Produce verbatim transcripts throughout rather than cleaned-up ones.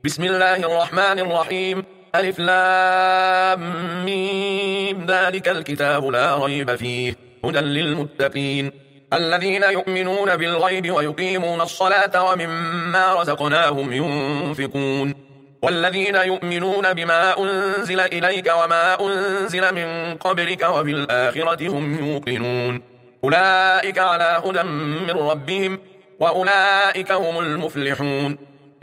بسم الله الرحمن الرحيم. ألف لام ميم. ذلك الكتاب لا ريب فيه هدى للمتقين الذين يؤمنون بالغيب ويقيمون الصلاة ومما رزقناهم ينفقون والذين يؤمنون بما أنزل إليك وما أنزل من قبلك وبالآخرة هم يوقنون أولئك على هدى من ربهم وأولئك هم المفلحون.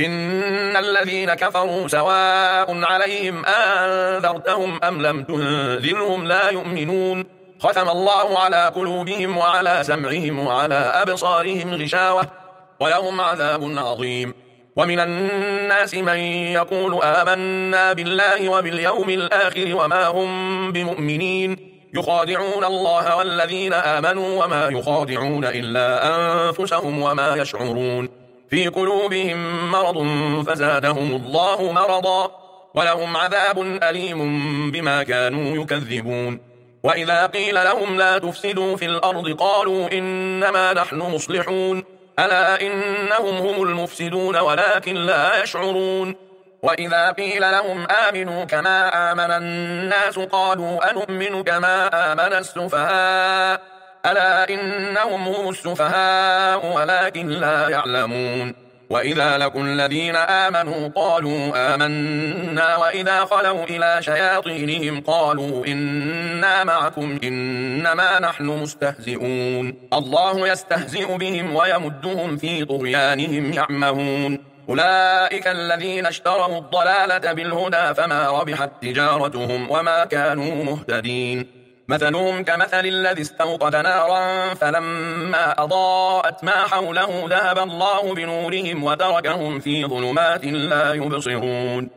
إن الذين كفروا سواء عليهم أنذرتهم أم لم تنذرهم لا يؤمنون ختم الله على قلوبهم وعلى سمعهم وعلى أبصارهم غشاوة ولهم عذاب عظيم. ومن الناس من يقول آمنا بالله وباليوم الآخر وما هم بمؤمنين يخادعون الله والذين آمنوا وما يخادعون إلا أنفسهم وما يشعرون في قلوبهم مرض فزادهم الله مرضا ولهم عذاب أليم بما كانوا يكذبون. وإذا قيل لهم لا تفسدوا في الأرض قالوا إنما نحن مصلحون ألا إنهم هم المفسدون ولكن لا يشعرون. وإذا قيل لهم آمنوا كما آمن الناس قالوا أنؤمن كما آمن السفهاء ألا إنهم هم السفهاء ولكن لا يعلمون. وإذا لقوا الذين آمنوا قالوا آمنا وإذا خلوا إلى شياطينهم قالوا إنا معكم إنما نحن مستهزئون الله يستهزئ بهم ويمدهم في طغيانهم يعمهون. أولئك الذين اشتروا الضلالة بالهدى فما ربحت تجارتهم وما كانوا مهتدين. مثلهم كمثل الذي استوقد نارا فلما أضاءت ما حوله ذهب الله بنورهم وتركهم في ظلمات لا يبصرون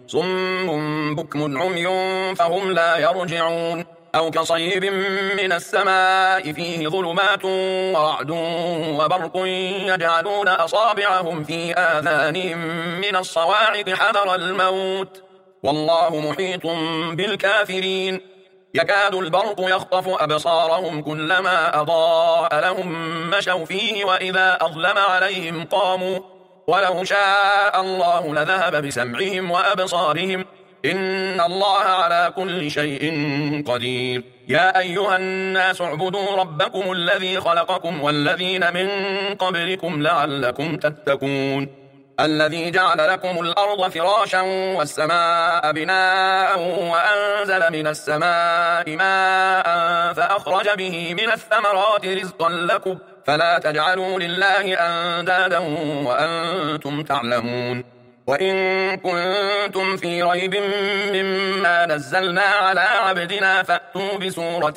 صم بكم عمي فهم لا يرجعون أو كصيب من السماء فيه ظلمات ورعد وبرق يجعلون أصابعهم في آذانهم من الصواعق حذر الموت والله محيط بالكافرين. يكاد البرق يخطف أبصارهم كلما أضاء لهم مشوا فيه وإذا أظلم عليهم قاموا ولو شاء الله لذهب بسمعهم وأبصارهم إن الله على كل شيء قدير. يا أيها الناس اعبدوا ربكم الذي خلقكم والذين من قبلكم لعلكم تتقون الذي جعل لكم الأرض فراشا والسماء بناء وأنزل من السماء ماء فأخرج به من الثمرات رزقا لكم فلا تجعلوا لله أندادا وأنتم تعلمون. وإن كنتم في ريب مما نزلنا على عبدنا فأتوا بسورة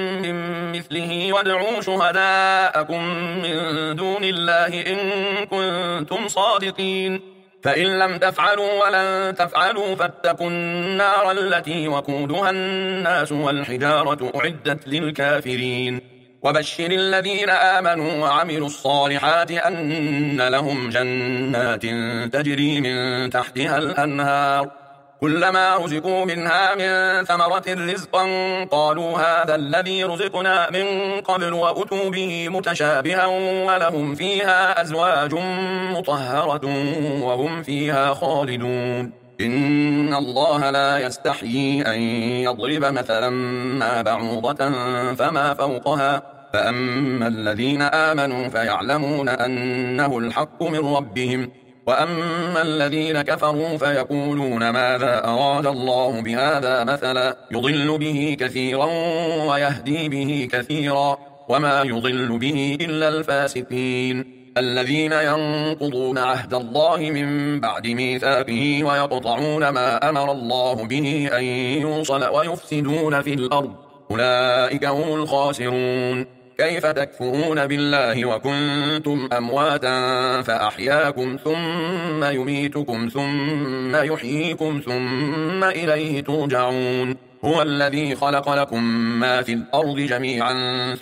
من مثله وادعوا شهداءكم من دون الله إن كنتم صادقين فإن لم تفعلوا ولن تفعلوا فاتقوا النار التي وقودها الناس والحجارة أعدت للكافرين. وبشر الذين آمنوا وعملوا الصالحات أن لهم جنات تجري من تحتها الأنهار كلما رزقوا منها من ثمرة رزقا قالوا هذا الذي رزقنا من قبل وأتوا به متشابها ولهم فيها أزواج مطهرة وهم فيها خالدون. إن الله لا يستحيي أن يضرب مثلا ما بعوضة فما فوقها فأما الذين آمنوا فيعلمون أنه الحق من ربهم وأما الذين كفروا فيقولون ماذا أراد الله بهذا مثلا يضل به كثيرا ويهدي به كثيرا وما يضل به إلا الفاسقين الذين ينقضون عهد الله من بعد ميثاقه ويقطعون ما أمر الله به أن يوصل ويفسدون في الأرض أولئك هم الخاسرون. كيف تكفرون بالله وكنتم أمواتا فأحياكم ثم يميتكم ثم يحييكم ثم إليه ترجعون. هو الذي خلق لكم ما في الأرض جميعا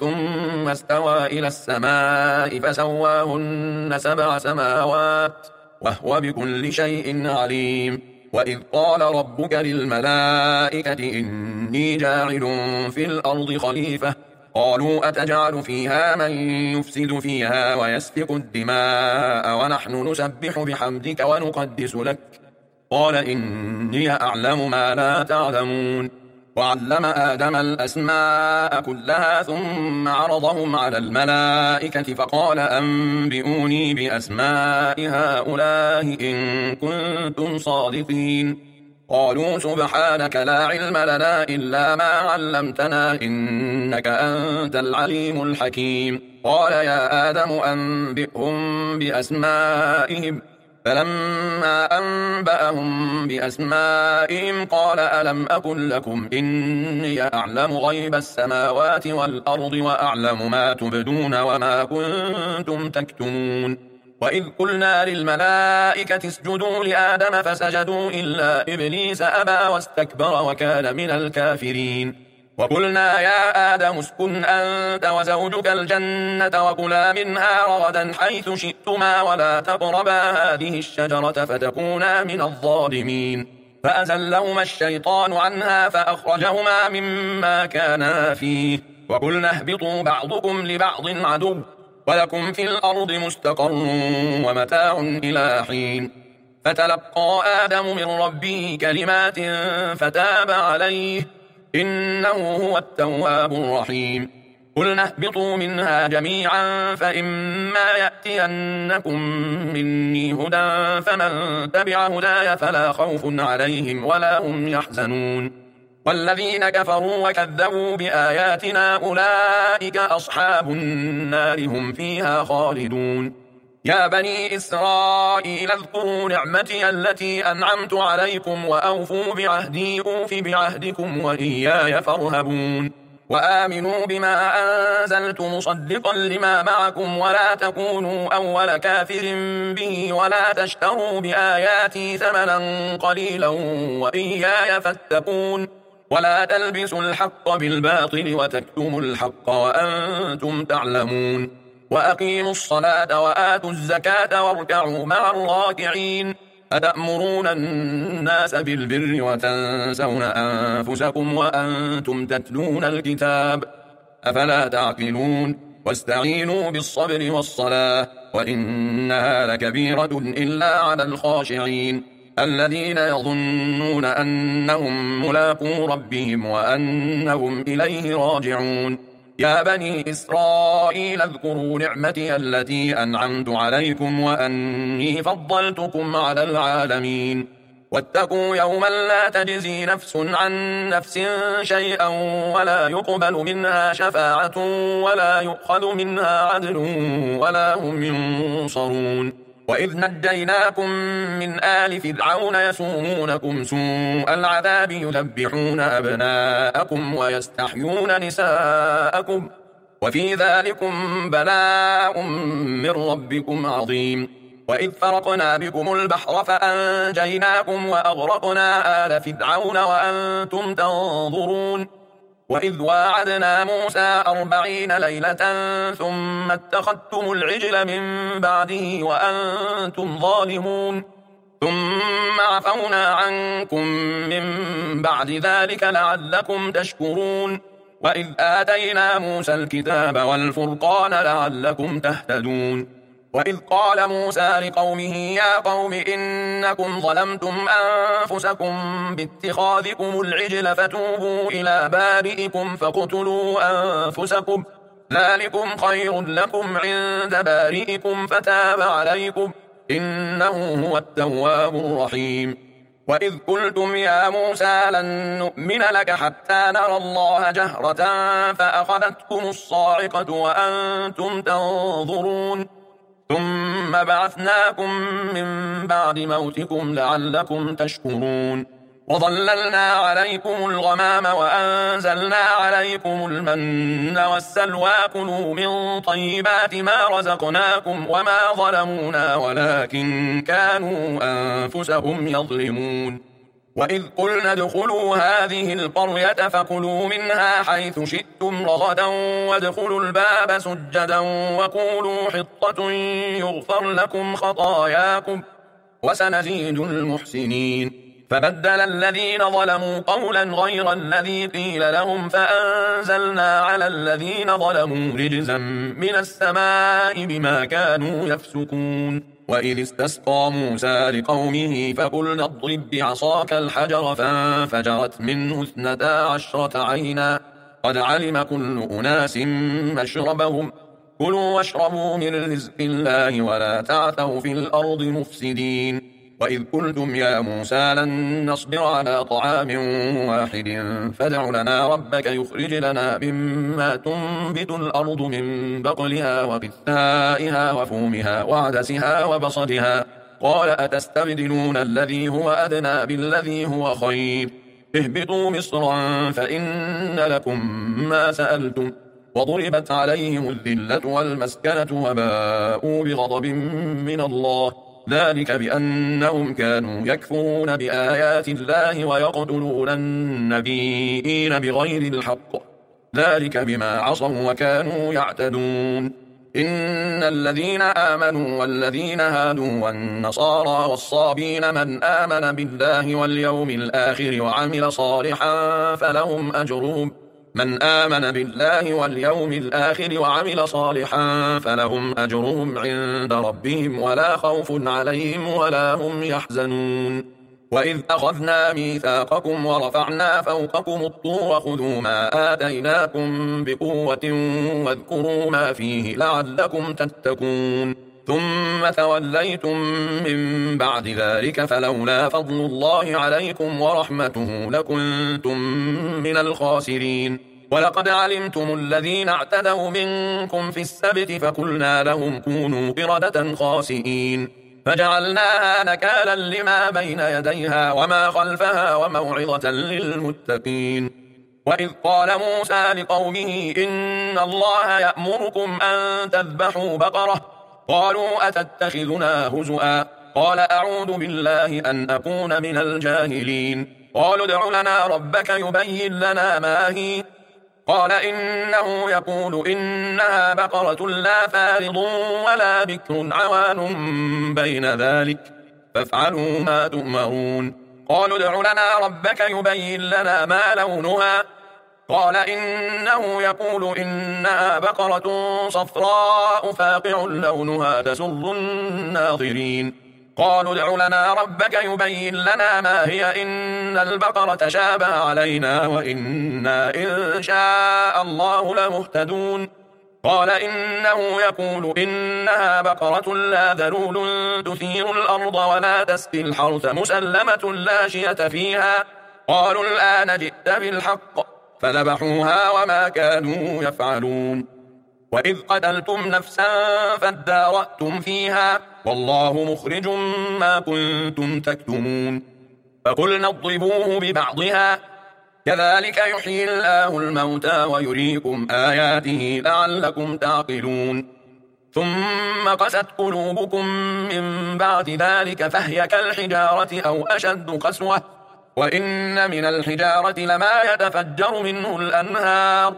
ثم استوى إلى السماء فسواهن سبع سماوات وهو بكل شيء عليم. وإذ قال ربك للملائكة إني جاعل في الأرض خليفة قالوا أتجعل فيها من يفسد فيها ويسفك الدماء ونحن نسبح بحمدك ونقدس لك قال إني أعلم ما لا تعلمون. وعلم آدم الأسماء كلها ثم عرضهم على الملائكة فقال أنبئوني بأسماء هؤلاء إن كنتم صادقين. قالوا سبحانك لا علم لنا إلا ما علمتنا إنك أنت العليم الحكيم. قال يا آدم أنبئهم بأسمائهم فلما أنبأهم بأسمائهم قال ألم أقل لكم إني أعلم غيب السماوات والأرض وأعلم ما تبدون وما كنتم تكتمون. وإذ قلنا للملائكة اسجدوا لآدم فسجدوا إلا إبليس أبى واستكبر وكان من الكافرين. وقلنا يا آدم اسكن أنت وزوجك الجنة وكلا منها رغدا حيث شئتما ولا تقربا هذه الشجرة فتكونا من الظالمين. فأزلهما الشيطان عنها فأخرجهما مما كانا فيه وقلنا اهبطوا بعضكم لبعض عدو ولكم في الأرض مستقر ومتاع إلى حين. فتلقى آدم من ربه كلمات فتاب عليه إنه هو التواب الرحيم. قلنا اهبطوا منها جميعا فإما يأتينكم مني هدى فمن تبع هداي فلا خوف عليهم ولا هم يحزنون. والذين كفروا وكذبوا بآياتنا أولئك أصحاب النار هم فيها خالدون. يا بني إسرائيل اذكروا نعمتي التي أنعمت عليكم وأوفوا بعهدي أوف بعهدكم وإياي فارهبون. وآمنوا بما أنزلت مصدقا لما معكم ولا تكونوا أول كافر به ولا تشتروا بآياتي ثمنا قليلا وإياي فاتقون. ولا تلبسوا الحق بالباطل وتكتموا الحق وأنتم تعلمون. وأقيموا الصلاة وآتوا الزكاة واركعوا مع الراكعين. أتأمرون الناس بالبر وتنسون أنفسكم وأنتم تتلون الكتاب أفلا تعقلون. واستعينوا بالصبر والصلاة وإنها لكبيرة إلا على الخاشعين الذين يظنون أنهم ملاقو ربهم وأنهم إليه راجعون. يا بني إسرائيل اذكروا نعمتي التي أنعمت عليكم وأني فضلتكم على العالمين. واتقوا يوما لا تجزي نفس عن نفس شيئا ولا يقبل منها شفاعة ولا يؤخذ منها عدل ولا هم ينصرون. وإذ نجيناكم من آل فرعون يسومونكم سوء العذاب يذبحون أبناءكم ويستحيون نساءكم وفي ذلكم بلاء من ربكم عظيم. وإذ فرقنا بكم البحر فأنجيناكم وأغرقنا آل فرعون وأنتم تنظرون. وإذ واعدنا موسى أربعين ليلة ثم اتخذتم العجل من بعده وأنتم ظالمون ثم عفونا عنكم من بعد ذلك لعلكم تشكرون. وإذ آتينا موسى الكتاب والفرقان لعلكم تهتدون. وإذ قال موسى لقومه يا قوم إنكم ظلمتم أنفسكم باتخاذكم العجل فتوبوا إلى بارئكم فاقتلوا أنفسكم ذلكم خير لكم عند بارئكم فتاب عليكم إنه هو التواب الرحيم. وإذ قلتم يا موسى لن نؤمن لك حتى نرى الله جهرة فأخذتكم الصاعقة وأنتم تنظرون ثم بعثناكم من بعد موتكم لعلكم تشكرون. وظللنا عليكم الغمام وأنزلنا عليكم المن والسلوى كلوا من طيبات ما رزقناكم وما ظلمونا ولكن كانوا أنفسهم يظلمون. وإذ قلنا ادخلوا هذه القرية فكلوا منها حيث شئتم رغدا وادخلوا الباب سجدا وقولوا حطة يغفر لكم خطاياكم وسنزيد المحسنين. فبدل الذين ظلموا قولا غير الذي قيل لهم فأنزلنا على الذين ظلموا رجزا من السماء بما كانوا يفسقون. وإذ استسقى موسى لقومه فقلنا اضرب بعصاك الحجر فانفجرت منه اثنتا عشرة عينا قد علم كل أناس مشربهم كلوا واشربوا من رزق الله ولا تعثوا في الأرض مفسدين وإذ قلتم يا موسى لن نصبر على طعام واحد فادع لنا ربك يخرج لنا مما تنبت الأرض من بقلها وقثائها وفومها وعدسها وبصلها قال أتستبدلون الذي هو أدنى بالذي هو خير اهبطوا مصرا فإن لكم ما سألتم وضربت عليهم الذلة والمسكنة وباءوا بغضب من الله ذلك بأنهم كانوا يكفرون بآيات الله ويقتلون النبيين بغير الحق ذلك بما عصوا وكانوا يعتدون إن الذين آمنوا والذين هادوا والنصارى والصابين من آمن بالله واليوم الآخر وعمل صالحا فلهم أجرهم من آمن بالله واليوم الآخر وعمل صالحا فلهم أجرهم عند ربهم ولا خوف عليهم ولا هم يحزنون وإذ أخذنا ميثاقكم ورفعنا فوقكم الطور خذوا ما آتيناكم بقوة واذكروا ما فيه لعلكم تتقون ثم توليتم من بعد ذلك فلولا فضل الله عليكم ورحمته لكنتم من الخاسرين ولقد علمتم الذين اعتدوا منكم في السبت فقلنا لهم كونوا قردة خاسئين فجعلناها نكالا لما بين يديها وما خلفها وموعظة للمتقين وإذ قال موسى لقومه إن الله يأمركم أن تذبحوا بقرة قالوا أتتخذنا هزؤا قال أعوذ بالله أن أكون من الجاهلين قالوا ادع لنا ربك يبين لنا ما هي قال إنه يقول إنها بقرة لا فارض ولا بكر عوان بين ذلك فافعلوا ما تؤمرون قالوا ادع لنا ربك يبين لنا ما لونها قال إنه يقول إنها بقرة صفراء فاقع لونها تسر الناظرين قالوا ادع لنا ربك يبين لنا ما هي إن البقرة شابه علينا وإنا إن شاء الله لمهتدون قال إنه يقول إنها بقرة لا ذلول تثير الأرض ولا تسقي الحرث مسلمة لا شية فيها قالوا الآن جئت بالحق فذبحوها وما كانوا يفعلون وإذ قتلتم نفسا فادارأتم فيها والله مخرج ما كنتم تكتمون فقلنا اضربوه ببعضها كذلك يحيي الله الموتى ويريكم آياته لعلكم تعقلون ثم قست قلوبكم من بعد ذلك فهي كالحجارة أو أشد قسوة وإن من الحجارة لما يتفجر منه الأنهار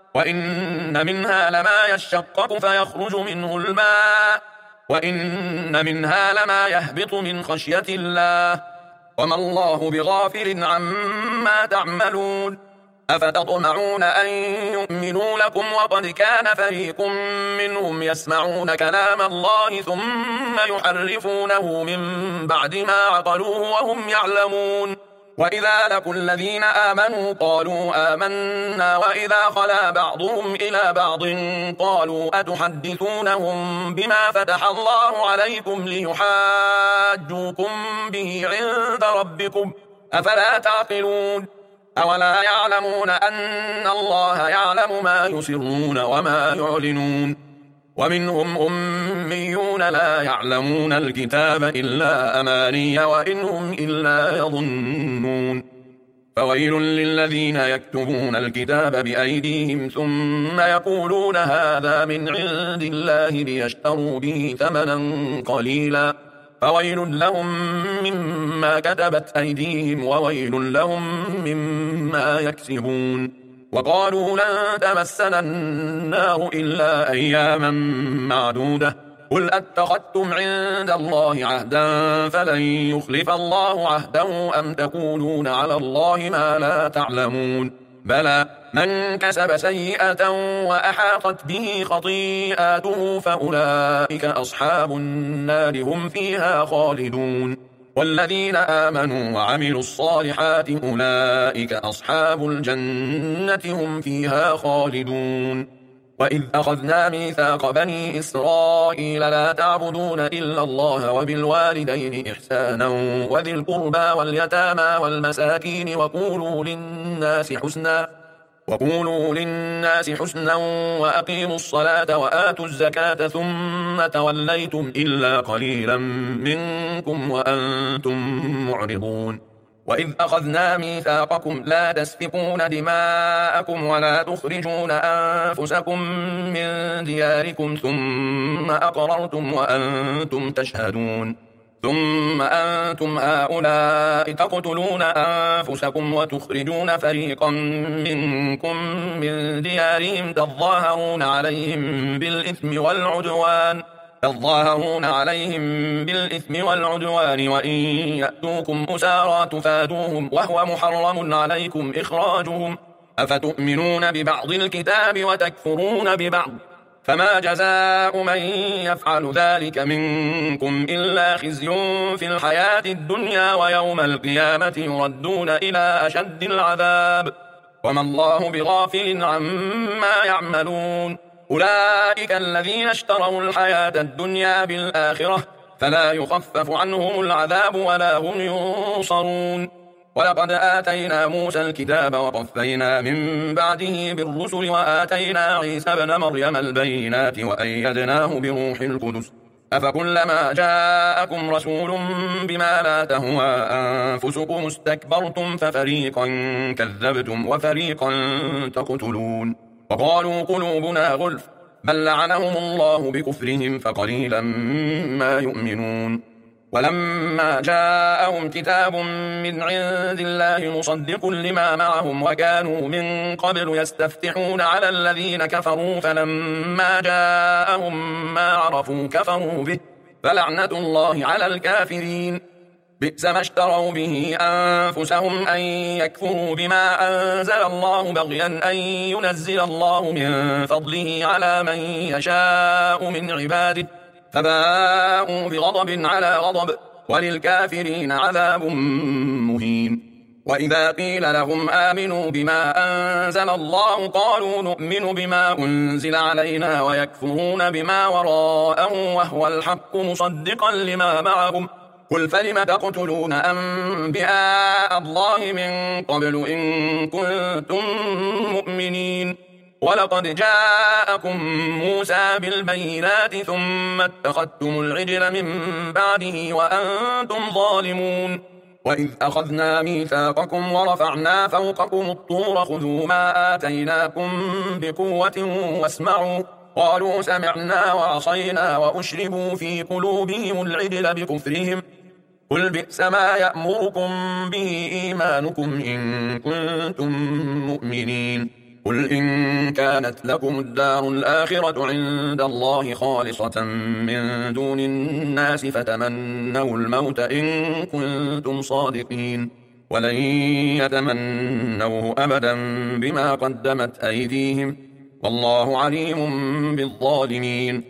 وإن منها لما يشقق فيخرج منه الماء وإن منها لما يهبط من خشية الله وما الله بغافل عما تعملون أفتطمعون أن يؤمنوا لكم وقد كان فريق منهم يسمعون كلام الله ثم يحرفونه من بعد ما عقلوه وهم يعلمون وإذا لقوا الذين آمنوا قالوا آمنا وإذا خلا بعضهم إلى بعض قالوا أتحدثونهم بما فتح الله عليكم ليحاجوكم به عند ربكم أفلا تعقلون أولا يعلمون أن الله يعلم ما يسرون وما يعلنون ومنهم أميون لا يعلمون الكتاب إلا أماني وإنهم إلا يظنون فويل للذين يكتبون الكتاب بأيديهم ثم يقولون هذا من عند الله ليشتروا به ثمنا قليلا فويل لهم مما كتبت أيديهم وويل لهم مما يكسبون وقالوا لن تمسنا النار إلا أياما معدودة قل أتخذتم عند الله عهدا فلن يخلف الله عهده أم تقولون على الله ما لا تعلمون بلى من كسب سيئة وأحاطت به خطيئاته فأولئك أصحاب النار هم فيها خالدون والذين آمنوا وعملوا الصالحات أولئك أصحاب الجنة هم فيها خالدون وإذ أخذنا ميثاق بني إسرائيل لا تعبدون إلا الله وبالوالدين إحسانا وذي القربى واليتامى والمساكين وقولوا للناس حسنا وقولوا للناس حسنا وأقيموا الصلاة وآتوا الزكاة ثم توليتم إلا قليلا منكم وأنتم معرضون وإذ أخذنا ميثاقكم لا تسفكون دماءكم ولا تخرجون أنفسكم من دياركم ثم أقررتم وأنتم تشهدون ثم أنتم هؤلاء تقتلون أنفسكم وتخرجون فريقا منكم من ديارهم تظاهرون عليهم بالإثم والعدوان تظاهرون عليهم بالإثم والعدوان وإن يأتوكم أسارى تفادوهم وهو محرم عليكم إخراجهم أفتؤمنون ببعض الكتاب وتكفرون ببعض فما جزاء من يفعل ذلك منكم إلا خزي في الحياة الدنيا ويوم القيامة يردون إلى أشد العذاب وما الله بغافل عما يعملون أولئك الذين اشتروا الحياة الدنيا بالآخرة فلا يخفف عنهم العذاب ولا هم ينصرون ولقد آتينا موسى الكتاب وقفينا من بعده بالرسل وآتينا عيسى ابن مريم البينات وأيدناه بروح القدس أفكلما جاءكم رسول بما لا تهوى أنفسكم استكبرتم ففريقا كذبتم وفريقا تقتلون وقالوا قلوبنا غلف بل لعنهم الله بكفرهم فقليلا ما يؤمنون ولما جاءهم كتاب من عند الله مصدق لما معهم وكانوا من قبل يستفتحون على الذين كفروا فلما جاءهم ما عرفوا كفروا به فلعنة الله على الكافرين بئس ما اشتروا به أنفسهم أن يكفروا بما أنزل الله بغيا أن ينزل الله من فضله على من يشاء من عباده فباءوا بغضب على غضب وللكافرين عذاب مهين وإذا قيل لهم آمنوا بما أنزل الله قالوا نؤمن بما أنزل علينا ويكفرون بما وراءه وهو الحق مصدقا لما معهم قل فلم تقتلون أنبياء الله من قبل إن كنتم مؤمنين ولقد جاءكم موسى بالبينات ثم اتخذتم العجل من بعده وأنتم ظالمون وإذ أخذنا ميثاقكم ورفعنا فوقكم الطور خذوا ما آتيناكم بقوة واسمعوا قالوا سمعنا وعصينا وأشربوا في قلوبهم العجل بكفرهم قل بئس ما يأمركم به إيمانكم إن كنتم مؤمنين قل إن كانت لكم الدار الآخرة عند الله خالصة من دون الناس فتمنوا الموت إن كنتم صادقين ولن يتمنوه أبدا بما قدمت أيديهم والله عليم بالظالمين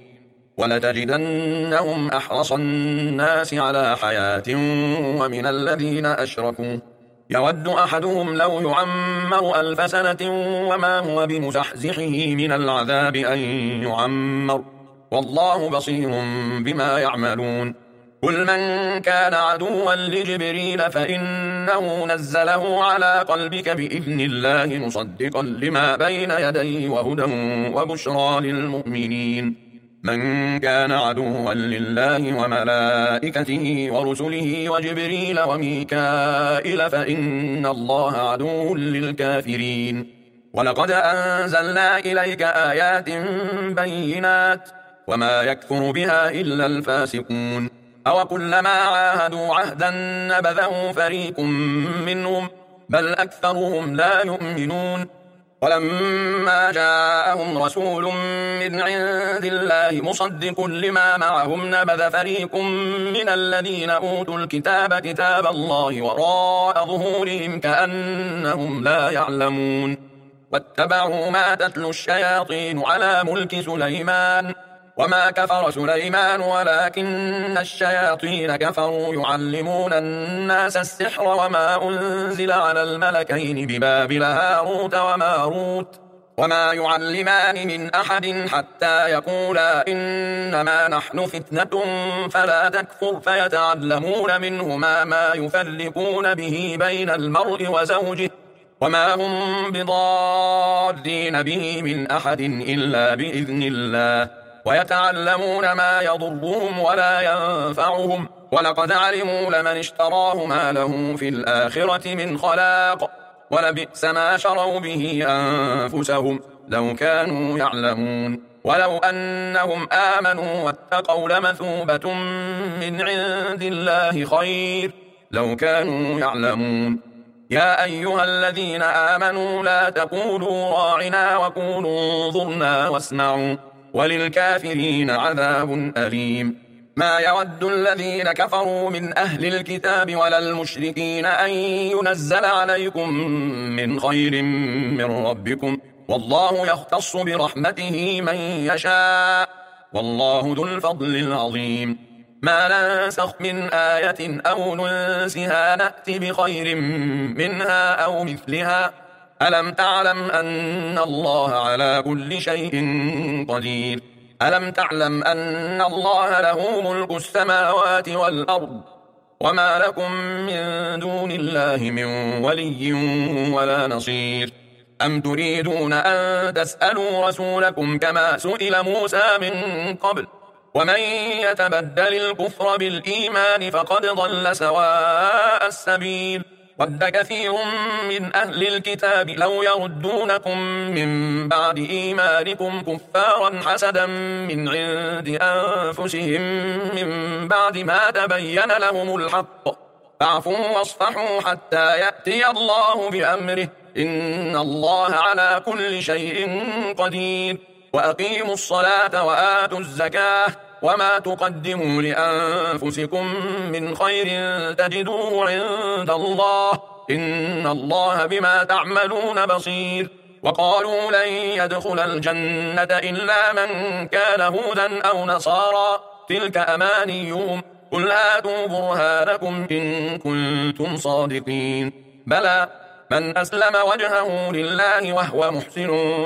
ولتجدنهم أحرص الناس على حياة ومن الذين أشركوا يود أحدهم لو يعمر ألف سنة وما هو بمزحزحه من العذاب أن يعمر والله بصير بما يعملون قل من كان عدوا لجبريل فإنه نزله على قلبك بإذن الله مصدقا لما بين يديه وهدى وبشرى للمؤمنين من كان عدوا لله وملائكته ورسله وجبريل وميكائيل فإن الله عدو للكافرين ولقد أنزلنا إليك آيات بينات وما يكفر بها إلا الفاسقون أو كلما عاهدوا عهدا نبذه فريق منهم بل أكثرهم لا يؤمنون ولما جاءهم رسول من عند الله مصدق لما معهم نبذ فريق من الذين أوتوا الكتاب كتاب الله وراء ظهورهم كأنهم لا يعلمون واتبعوا ما تتلو الشياطين على ملك سليمان وما كفر سليمان ولكن الشياطين كفروا يعلمون الناس السحر وما أنزل على الملكين ببابل هاروت وماروت وما يعلمان من أحد حتى يقولا إنما نحن فتنة فلا تكفر فيتعلمون منهما ما يفرقون به بين المرء وزوجه وما هم بضارين به من أحد إلا بإذن الله ويتعلمون ما يضرهم ولا ينفعهم ولقد علموا لمن اشتراه ما له في الآخرة من خلاق ولبئس ما شروا به أنفسهم لو كانوا يعلمون ولو أنهم آمنوا واتقوا لمثوبة من عند الله خير لو كانوا يعلمون يا أيها الذين آمنوا لا تقولوا راعنا وقولوا انظرنا واسمعوا وللكافرين عذاب أليم ما يود الذين كفروا من أهل الكتاب ولا المشركين أن ينزل عليكم من خير من ربكم والله يختص برحمته من يشاء والله ذو الفضل العظيم ما ننسخ من آية أو ننسها نأت بخير منها أو مثلها ألم تعلم أن الله على كل شيء قدير ألم تعلم أن الله له ملك السماوات والأرض وما لكم من دون الله من ولي ولا نصير أم تريدون أن تسألوا رسولكم كما سئل موسى من قبل ومن يتبدل الكفر بالإيمان فقد ضل سواء السبيل ود كثير من أهل الكتاب لو يردونكم من بعد إيمانكم كفارا حسدا من عند أنفسهم من بعد ما تبين لهم الحق فاعفوا واصفحوا حتى يأتي الله بأمره إن الله على كل شيء قدير وأقيموا الصلاة وآتوا الزكاة وما تقدموا لأنفسكم من خير تجدوه عند الله إن الله بما تعملون بصير وقالوا لن يدخل الجنة إلا من كان هودا أو نصارى تلك أمانيهم قل هاتوا برهانكم إن كنتم صادقين بلى من أسلم وجهه لله وهو محسن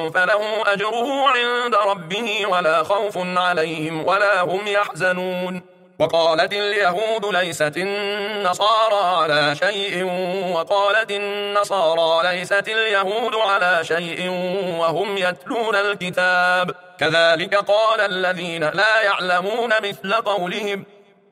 فله أجره عند ربه ولا خوف عليهم ولا هم يحزنون وقالت اليهود ليست النصارى على شيء وقالت النصارى ليست اليهود على شيء وهم يتلون الكتاب كذلك قال الذين لا يعلمون مثل قولهم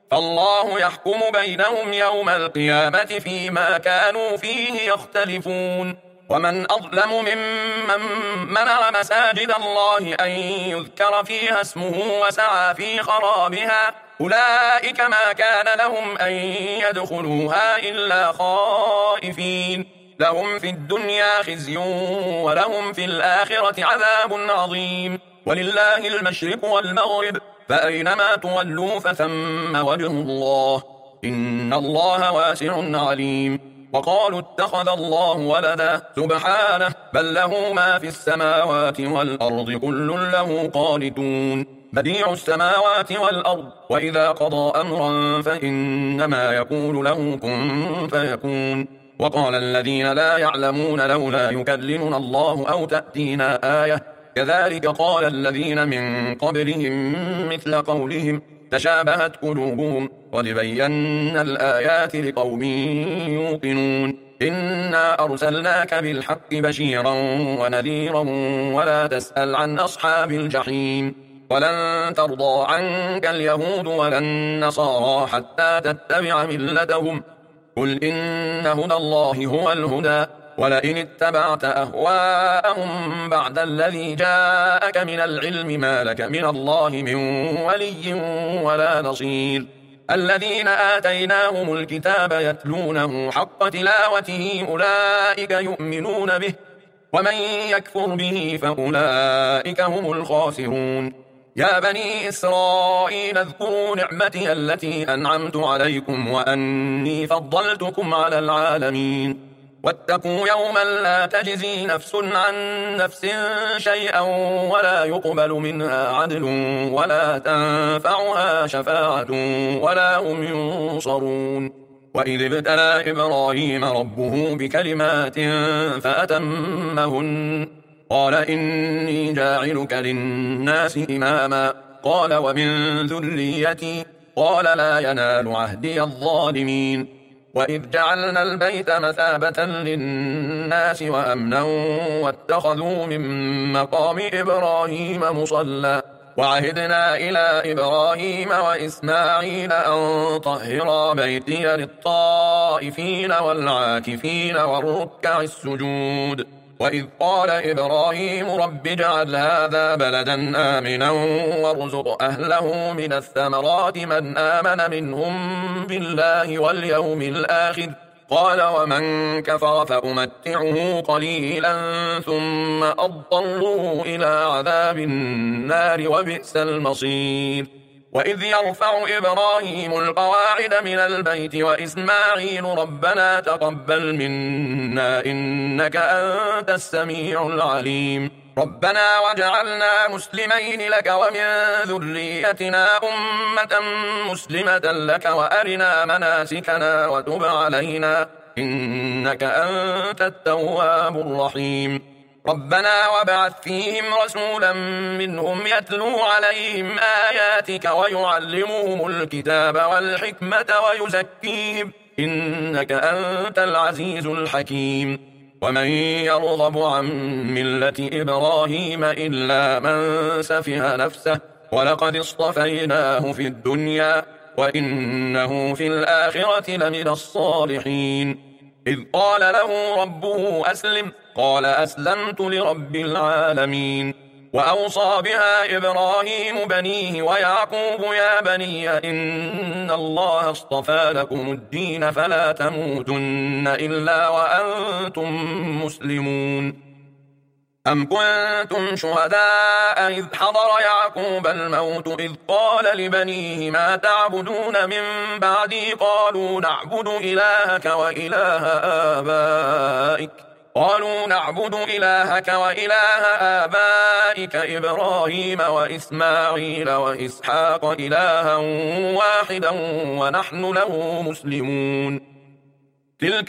فالله يحكم بينهم يوم القيامة فيما كانوا فيه يختلفون ومن أظلم ممن منع مساجد الله أن يذكر فيها اسمه وسعى في خرابها أولئك ما كان لهم أن يدخلوها إلا خائفين لهم في الدنيا خزي ولهم في الآخرة عذاب عظيم ولله المشرق والمغرب فأينما تولوا فثم وجه الله إن الله واسع عليم وقالوا اتخذ الله ولدا سبحانه بل له ما في السماوات والأرض كل له قانتون بديع السماوات والأرض وإذا قضى أمرا فإنما يقول له كن فيكون وقال الذين لا يعلمون لولا يكلمنا الله أو تأتينا آية كذلك قال الذين من قبلهم مثل قولهم تشابهت قلوبهم قد بينا الآيات لقوم يوقنون إنا أرسلناك بالحق بشيرا ونذيرا ولا تسأل عن أصحاب الجحيم ولن ترضى عنك اليهود ولا النصارى حتى تتبع ملتهم قل إن هدى الله هو الهدى ولئن اتبعت أهواءهم بعد الذي جاءك من العلم ما لك من الله من ولي ولا نصير الذين آتيناهم الكتاب يتلونه حق تلاوته أولئك يؤمنون به ومن يكفر به فأولئك هم الخاسرون. يا بني إسرائيل اذكروا نعمتي التي أنعمت عليكم وأني فضلتكم على العالمين. واتقوا يوما لا تجزي نفس عن نفس شيئا ولا يقبل منها عدل ولا تنفعها شفاعة ولا هم ينصرون. وإذ ابتلى إبراهيم ربه بكلمات فأتمهن قال إني جاعلك للناس إماما قال ومن ذريتي قال لا ينال عهدي الظالمين. وإذ جعلنا البيت مثابة للناس وأمنا واتخذوا من مقام إبراهيم مصلى وعهدنا إلى إبراهيم وإسماعيل أن طهرا بيتي للطائفين والعاكفين والركع السجود. وإذ قال إبراهيم رب اجعل هذا بلدا آمنا وارزق أهله من الثمرات من آمن منهم بالله واليوم الآخر قال ومن كفر فأمتعه قليلا ثم أضطره إلى عذاب النار وبئس المصير. وإذ يرفع إبراهيم القواعد من البيت وإسماعيل ربنا تقبل منا إنك أنت السميع العليم ربنا واجعلنا مسلمين لك ومن ذريتنا أمة مسلمة لك وأرنا مناسكنا وتب علينا إنك أنت التواب الرحيم ربنا وابعث فيهم رسولا منهم يتلو عليهم آياتك ويعلمهم الكتاب والحكمة ويزكيهم إنك أنت العزيز الحكيم. ومن يرغب عن ملة إبراهيم إلا من سفه نفسه ولقد اصطفيناه في الدنيا وإنه في الآخرة لمن الصالحين. إذ قال له ربه أسلم قال أسلمت لرب العالمين. وأوصى بها إبراهيم بنيه ويعقوب يا بني إن الله اصطفى لكم الدين فلا تموتن إلا وأنتم مسلمون. أم كنتم شهداء إذ حضر يعقوب الموت إذ قال لبنيه ما تعبدون من بعدي قالوا نعبد إلهك وإله آبائك قالوا نعبد إلهك وإله آبائك إبراهيم وإسماعيل وإسحاق إلها واحدا ونحن له مسلمون. تلك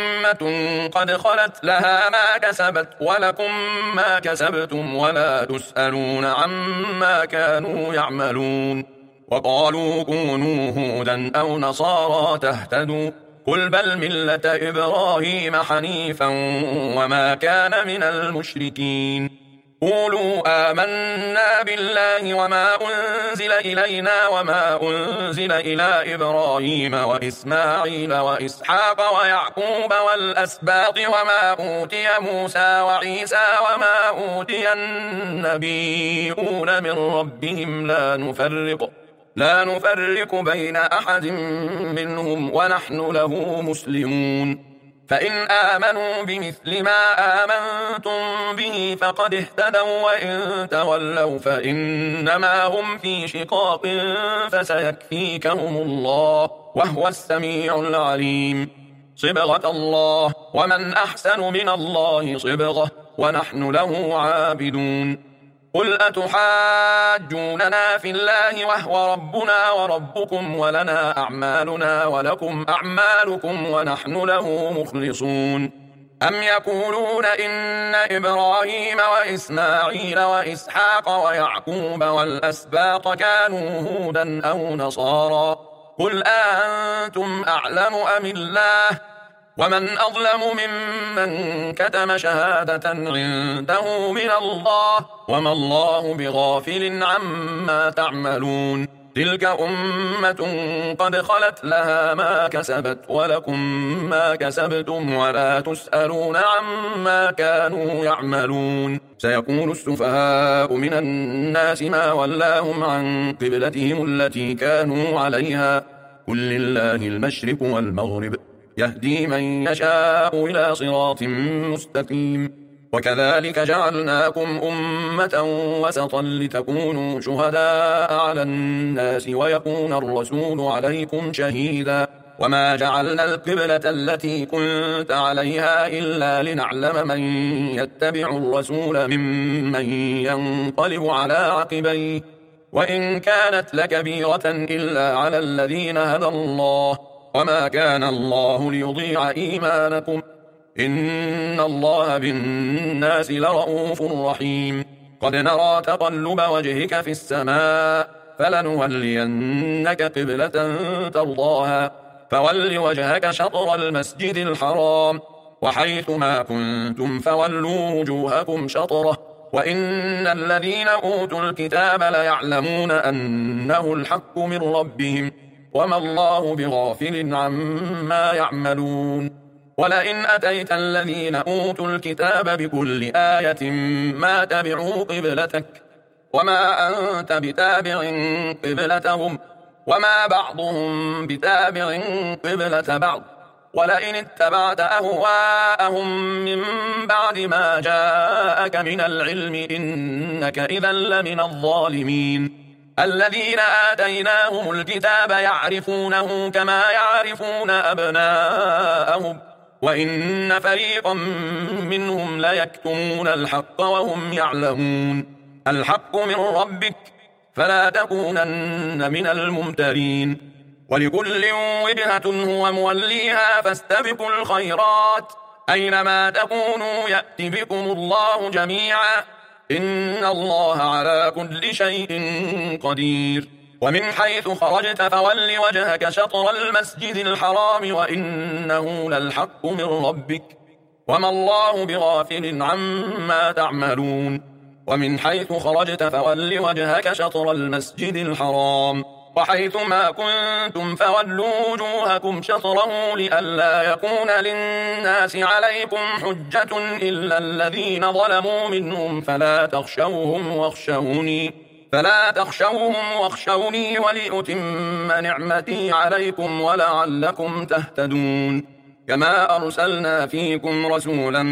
أمة قد خلت لها ما كسبت ولكم ما كسبتم ولا تسألون عما كانوا يعملون. وقالوا كونوا هودا أو نصارى تهتدوا قل بل ملة إبراهيم حنيفا وما كان من المشركين. قولوا آمنا بالله وما أنزل إلينا وما أنزل إلى إبراهيم وإسماعيل وإسحاق ويعقوب والأسباط وما أوتي موسى وعيسى وما أوتي النبيون من ربهم لا نفرق لا نفرق بين أحد منهم ونحن له مسلمون. فإن آمنوا بمثل ما آمنتم به فقد اهتدوا وإن تولوا فإنما هم في شقاق فسيكفيكهم الله وهو السميع العليم. صبغة الله ومن أحسن من الله صبغة ونحن له عابدون. قل أتحاجوننا في الله وهو ربنا وربكم ولنا أعمالنا ولكم أعمالكم ونحن له مخلصون. أم يقولون إن إبراهيم وإسماعيل وإسحاق ويعقوب والأسباط كانوا هودا أو نصارى قل أأنتم أعلم أم الله ومن أظلم ممن كتم شهادة عنده من الله وما الله بغافل عما تعملون. تلك أمة قد خلت لها ما كسبت ولكم ما كسبتم ولا تسألون عما كانوا يعملون. سيقول السفهاء من الناس ما ولاهم عن قبلتهم التي كانوا عليها قل لله المشرق والمغرب يهدي من يشاء إلى صراط مستقيم. وكذلك جعلناكم أمة وسطا لتكونوا شهداء على الناس ويكون الرسول عليكم شهيدا وما جعلنا القبلة التي كنت عليها إلا لنعلم من يتبع الرسول ممن ينقلب على عقبيه وإن كانت لكبيرة إلا على الذين هدى الله وما كان الله ليضيع إيمانكم إن الله بالناس لرؤوف رحيم قد نرى تقلب وجهك في السماء فلنولينك قبلة ترضاها فول وجهك شطر المسجد الحرام وحيث ما كنتم فولوا وجوهكم شطره وإن الذين أوتوا الكتاب ليعلمون أنه الحق من ربهم وما الله بغافل عما يعملون ولئن أتيت الذين أوتوا الكتاب بكل آية ما تبعوا قبلتك وما أنت بتابع قبلتهم وما بعضهم بتابع قبلة بعض ولئن اتبعت أهواءهم من بعد ما جاءك من العلم إنك إذا لمن الظالمين الذين آتيناهم الكتاب يعرفونه كما يعرفون أبناءهم وإن فريقا منهم ليكتمون الحق وهم يعلمون الحق من ربك فلا تكونن من الممترين ولكل وجهة هو موليها فاستبقوا الخيرات أينما تكونوا يأت بكم الله جميعا إن الله على كل شيء قدير ومن حيث خرجت فول وجهك شطر المسجد الحرام وإنه للحق من ربك وما الله بغافل عما تعملون ومن حيث خرجت فول وجهك شطر المسجد الحرام وحيث ما كنتم فولوا وجوهكم شطره لئلا يكون للناس عليكم حجة إلا الذين ظلموا منهم فلا تخشوهم واخشوني فلا تخشوهم واخشوني ولأتم نعمتي عليكم ولعلكم تهتدون كما أرسلنا فيكم رسولا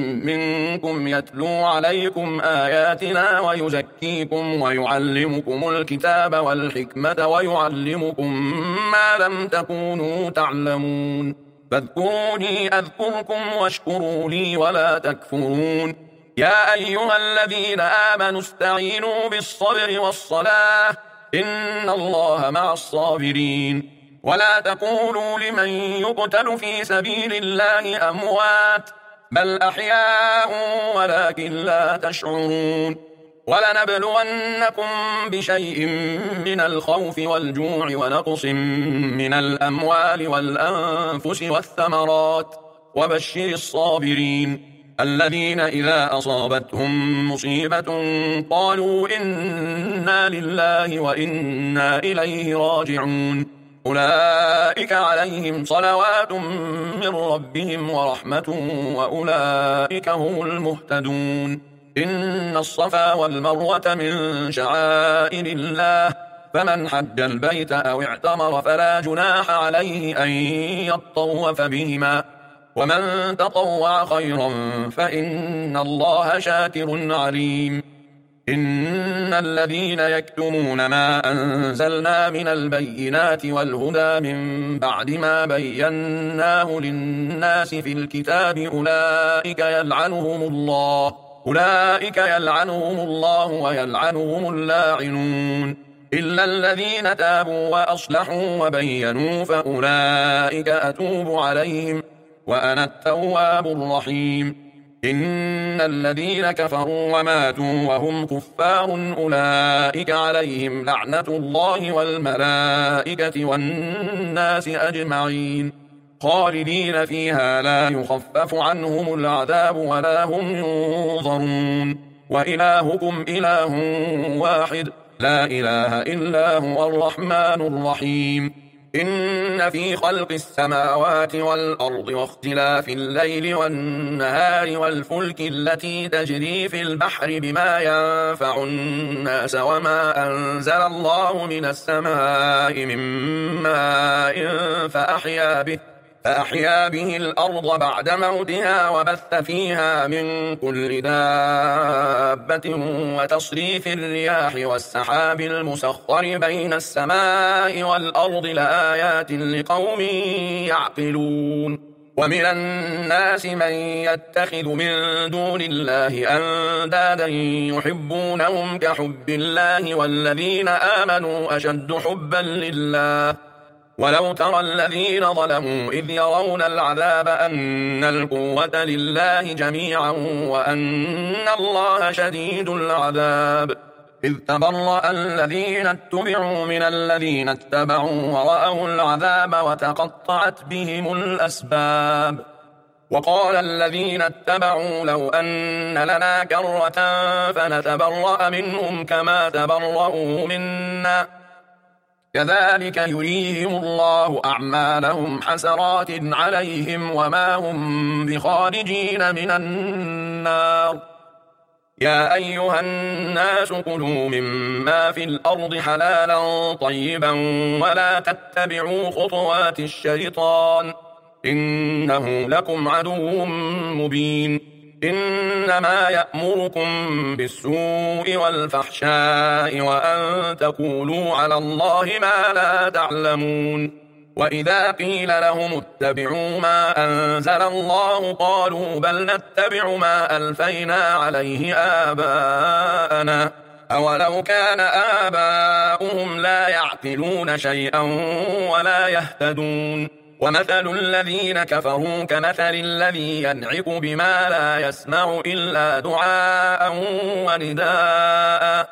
منكم يتلو عليكم آياتنا ويزكيكم ويعلمكم الكتاب والحكمة ويعلمكم ما لم تكونوا تعلمون فاذكروني أذكركم واشكروا لي ولا تكفرون يا أيها الذين آمنوا استعينوا بالصبر والصلاة إن الله مع الصابرين ولا تقولوا لمن يقتل في سبيل الله أموات بل أحياء ولكن لا تشعرون ولنبلونكم بشيء من الخوف والجوع ونقص من الأموال والأنفس والثمرات وبشر الصابرين الذين إذا أصابتهم مصيبة قالوا إنا لله وإنا إليه راجعون أولئك عليهم صلوات من ربهم ورحمة وأولئك هم المهتدون إن الصفا والمروة من شعائر الله فمن حج البيت أو اعتمر فلا جناح عليه أن يطوف بهما ومن تطوع خيرا فإن الله شاكر عليم إن الذين يكتمون ما أنزلنا من البينات والهدى من بعد ما بيناه للناس في الكتاب أولئك يلعنهم الله أولئك يلعنهم الله ويلعنهم اللاعنون إلا الذين تابوا وأصلحوا وبينوا فأولئك أتوب عليهم وأنا التواب الرحيم إن الذين كفروا وماتوا وهم كفار أولئك عليهم لعنة الله والملائكة والناس أجمعين خالدين فيها لا يخفف عنهم العذاب ولا هم ينظرون وإلهكم إله واحد لا إله إلا هو الرحمن الرحيم إن في خلق السماوات والأرض واختلاف الليل والنهار والفلك التي تجري في البحر بما ينفع الناس وما أنزل الله من السماء من ماء فأحيا به فأحيا به الأرض بعد موتها وبث فيها من كل دابة وتصريف الرياح والسحاب المسخر بين السماء والأرض لآيات لقوم يعقلون ومن الناس من يتخذ من دون الله أندادا يحبونهم كحب الله والذين آمنوا أشد حبا لله ولو ترى الذين ظلموا إذ يرون العذاب أن القوة لله جميعا وأن الله شديد العذاب إذ تبرأ الذين اتبعوا من الذين اتبعوا ورأوا العذاب وتقطعت بهم الأسباب وقال الذين اتبعوا لو أن لنا كرة فنتبرأ منهم كما تبرأوا منا كذلك يريهم الله أعمالهم حسرات عليهم وما هم بخارجين من النار يا أيها الناس كلوا مما في الأرض حلالا طيبا ولا تتبعوا خطوات الشيطان إنه لكم عدو مبين إنما يأمركم بالسوء والفحشاء وأن تقولوا على الله ما لا تعلمون وإذا قيل لهم اتبعوا ما أنزل الله قالوا بل نتبع ما ألفينا عليه آباءنا أولو كان آباؤهم لا يعقلون شيئا ولا يهتدون ومثل الذين كفروا كمثل الذي ينعق بما لا يسمع إلا دعاء ونداء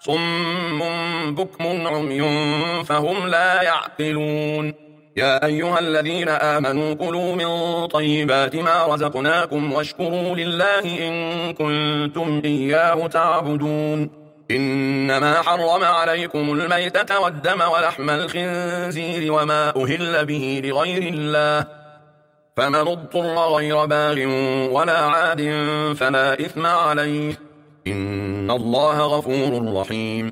صم بكم عمي فهم لا يعقلون يا أيها الذين آمنوا كلوا من طيبات ما رزقناكم واشكروا لله إن كنتم إياه تعبدون إنما حرم عليكم الميتة والدم ولحم الخنزير وما أهل به لغير الله فمن اضطر غير باغ ولا عاد فلا إثم عليه إن الله غفور رحيم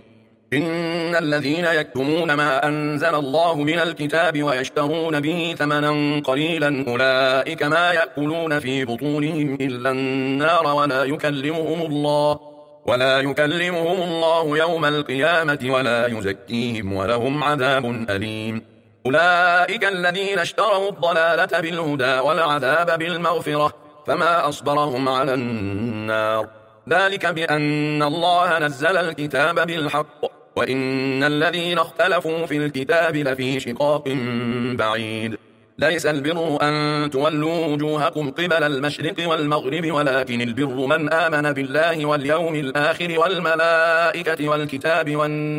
إن الذين يكتمون ما أنزل الله من الكتاب ويشترون به ثمنا قليلا أولئك ما يأكلون في بطونهم إلا النار ولا يكلمهم الله ولا يكلمهم الله يوم القيامة ولا يزكيهم ولهم عذاب أليم أولئك الذين اشتروا الضلالة بالهدى والعذاب بالمغفرة فما أصبرهم على النار ذلك بأن الله نزل الكتاب بالحق وإن الذين اختلفوا في الكتاب لفي شقاق بعيد ليس البر أن تولوا وجوهكم قبل المشرق والمغرب ولكن البر من آمن بالله واليوم الآخر والملائكة والكتاب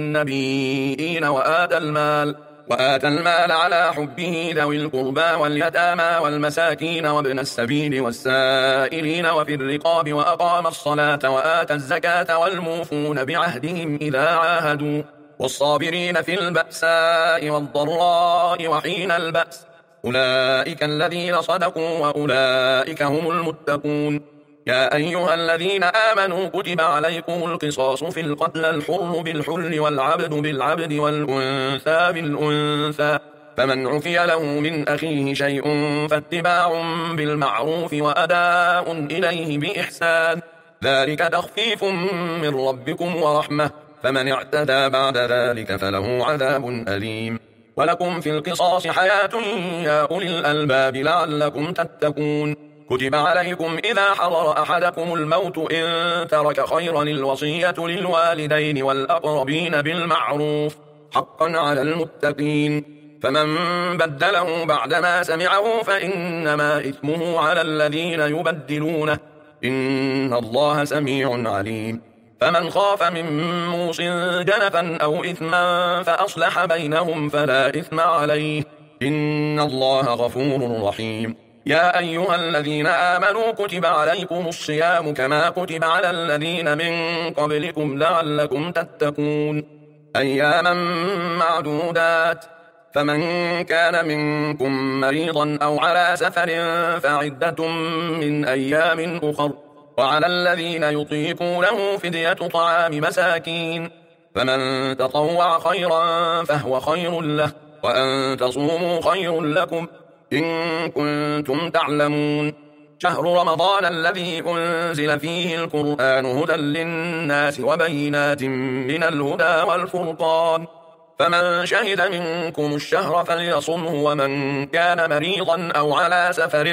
والنبيين وآتى المال وآتى المال على حبه ذوي القربى واليتامى والمساكين وابن السبيل والسائلين وفي الرقاب وأقام الصلاة وآتى الزكاة والموفون بعهدهم إذا عاهدوا والصابرين في البأساء والضراء وحين البأس أولئك الذين صدقوا وأولئك هم المتقون يا أيها الذين آمنوا كتب عليكم القصاص في القتلى الحر بالحر والعبد بالعبد والأنثى بالأنثى فمن عفي له من أخيه شيء فاتباع بالمعروف وأداء إليه بإحسان ذلك تخفيف من ربكم ورحمة فمن اعتدى بعد ذلك فله عذاب أليم ولكم في القصاص حياة يا أولي الألباب لعلكم تتقون كتب عليكم إذا حضر أحدكم الموت إن ترك خيرا الوصية للوالدين والأقربين بالمعروف حقا على المتقين فمن بدله بعدما سمعه فإنما إثمه على الذين يبدلونه إن الله سميع عليم فمن خاف من موص جنفا أو إثما فأصلح بينهم فلا إثم عليه إن الله غفور رحيم يا أيها الذين آمنوا كتب عليكم الصيام كما كتب على الذين من قبلكم لعلكم تتقون أياما معدودات فمن كان منكم مريضا أو على سفر فعدة من أيام أخر وعلى الذين يطيقونه فدية طعام مساكين فمن تطوع خيرا فهو خير له وأن تصوموا خير لكم إن كنتم تعلمون. شهر رمضان الذي أنزل فيه القرآن هدى للناس وبينات من الهدى والفرقان، فمن شهد منكم الشهر فليصمه، ومن كان مريضا أو على سفر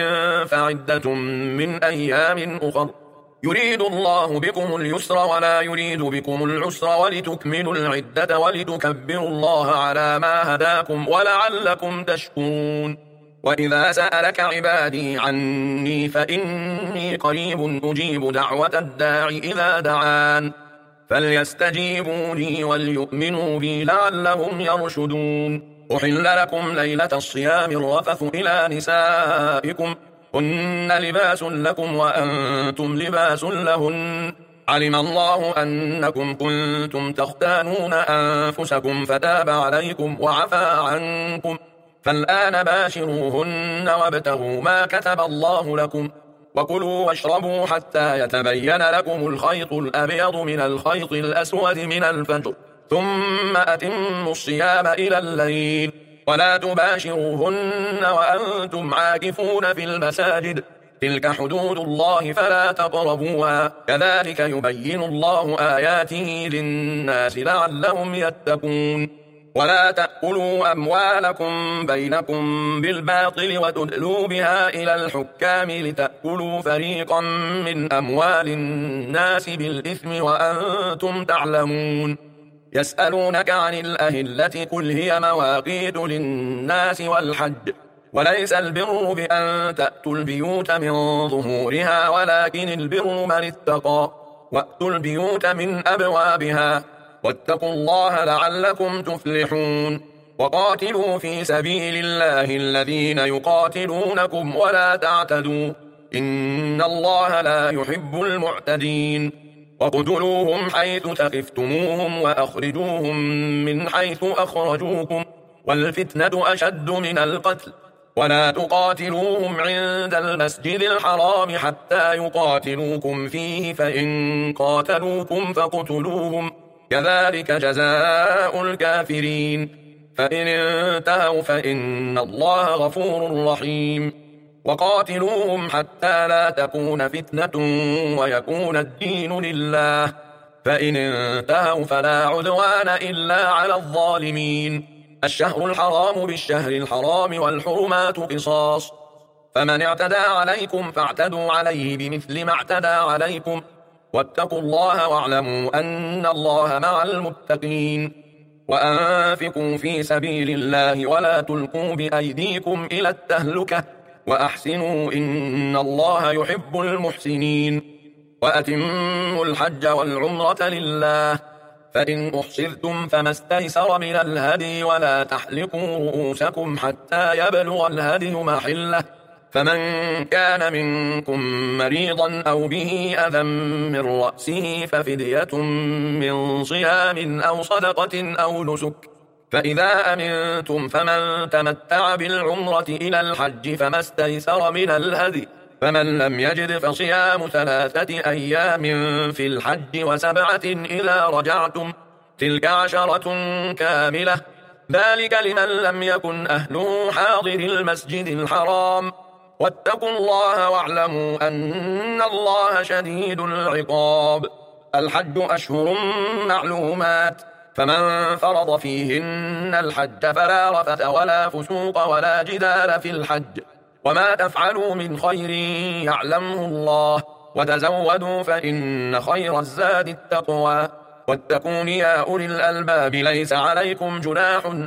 فعدة من أيام أخر، يريد الله بكم اليسر ولا يريد بكم العسر، ولتكملوا العدة ولتكبروا الله على ما هداكم ولعلكم تشكرون. وإذا سألك عبادي عني فإني قريب أجيب دعوة الداع إذا دعان، فليستجيبوا لي وليؤمنوا بي لعلهم يرشدون. أحل لكم ليلة الصيام الرفث إلى نسائكم، هن لباس لكم وأنتم لباس لهن، علم الله أنكم كنتم تختانون أنفسكم فتاب عليكم وعفى عنكم، فالآن باشروهن وابتغوا ما كتب الله لكم، وكلوا واشربوا حتى يتبين لكم الخيط الأبيض من الخيط الأسود من الفجر، ثم أتموا الصيام إلى الليل، ولا تباشروهن وأنتم عاكفون في المساجد، تلك حدود الله فلا تقربوها، كذلك يبين الله آياته للناس لعلهم يتقون. ولا تأكلوا أموالكم بينكم بالباطل وتدلوا بها إلى الحكام لتأكلوا فريقا من أموال الناس بالإثم وأنتم تعلمون. يسألونك عن الأهلة قل هي مواقيت للناس والحج، وليس البر بأن تأتوا البيوت من ظهورها ولكن البر من اتقى، وأتوا البيوت من أبوابها، واتقوا الله لعلكم تفلحون. وقاتلوا في سبيل الله الذين يقاتلونكم ولا تعتدوا، إن الله لا يحب المعتدين. وقتلوهم حيث ثقفتموهم وأخرجوهم من حيث أخرجوكم، والفتنة أشد من القتل، ولا تقاتلوهم عند المسجد الحرام حتى يقاتلوكم فيه، فإن قاتلوكم فاقتلوهم، كذلك جزاء الكافرين. فإن انتهوا فإن الله غفور رحيم. وقاتلوهم حتى لا تكون فتنة ويكون الدين لله، فإن انتهوا فلا عدوان إلا على الظالمين. الشهر الحرام بالشهر الحرام والحرمات قصاص، فمن اعتدى عليكم فاعتدوا عليه بمثل ما اعتدى عليكم، واتقوا الله واعلموا أن الله مع المتقين. وأنفقوا في سبيل الله ولا تلقوا بأيديكم إلى التهلكة، وأحسنوا إن الله يحب المحسنين. وأتموا الحج والعمرة لله، فإن أحصرتم فما استيسر من الهدي، ولا تحلقوا رؤوسكم حتى يبلغ الهدي محله، فمن كان منكم مريضا أو به أذى من رأسه ففدية من صيام أو صدقة أو نسك، فإذا أمنتم فمن تمتع بالعمرة إلى الحج فما استيسر من الهدي، فمن لم يجد فصيام ثلاثة أيام في الحج وسبعة إذا رجعتم، تلك عشرة كاملة، ذلك لمن لم يكن أهله حاضر المسجد الحرام. واتقوا الله واعلموا أن الله شديد العقاب. الحج أشهر معلومات، فمن فرض فيهن الحج فلا رفث ولا فسوق ولا جدال في الحج، وما تفعلوا من خير يعلمه الله، وتزودوا فإن خير الزاد التقوى، واتقون يا أولي الألباب، ليس عليكم جناح أن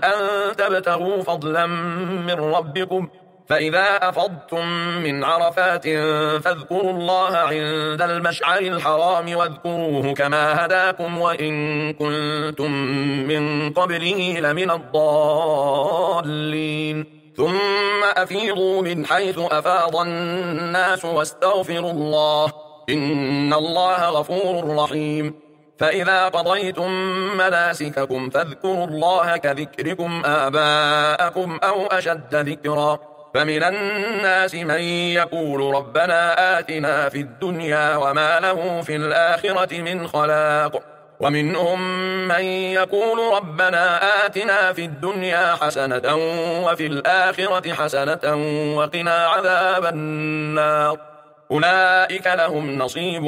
تبتغوا فضلا من ربكم، فإذا أفضتم من عرفات فاذكروا الله عند المشعر الحرام واذكروه كما هداكم وإن كنتم من قبله لمن الضالين. ثم أفيضوا من حيث أفاض الناس واستغفروا الله، إن الله غفور رحيم. فإذا قضيتم مناسككم فاذكروا الله كذكركم آباءكم أو أشد ذكرا، فمن الناس من يقول ربنا آتنا في الدنيا وما له في الآخرة من خلاق، ومنهم من يقول ربنا آتنا في الدنيا حسنة وفي الآخرة حسنة وقنا عذاب النار أولئك لهم نصيب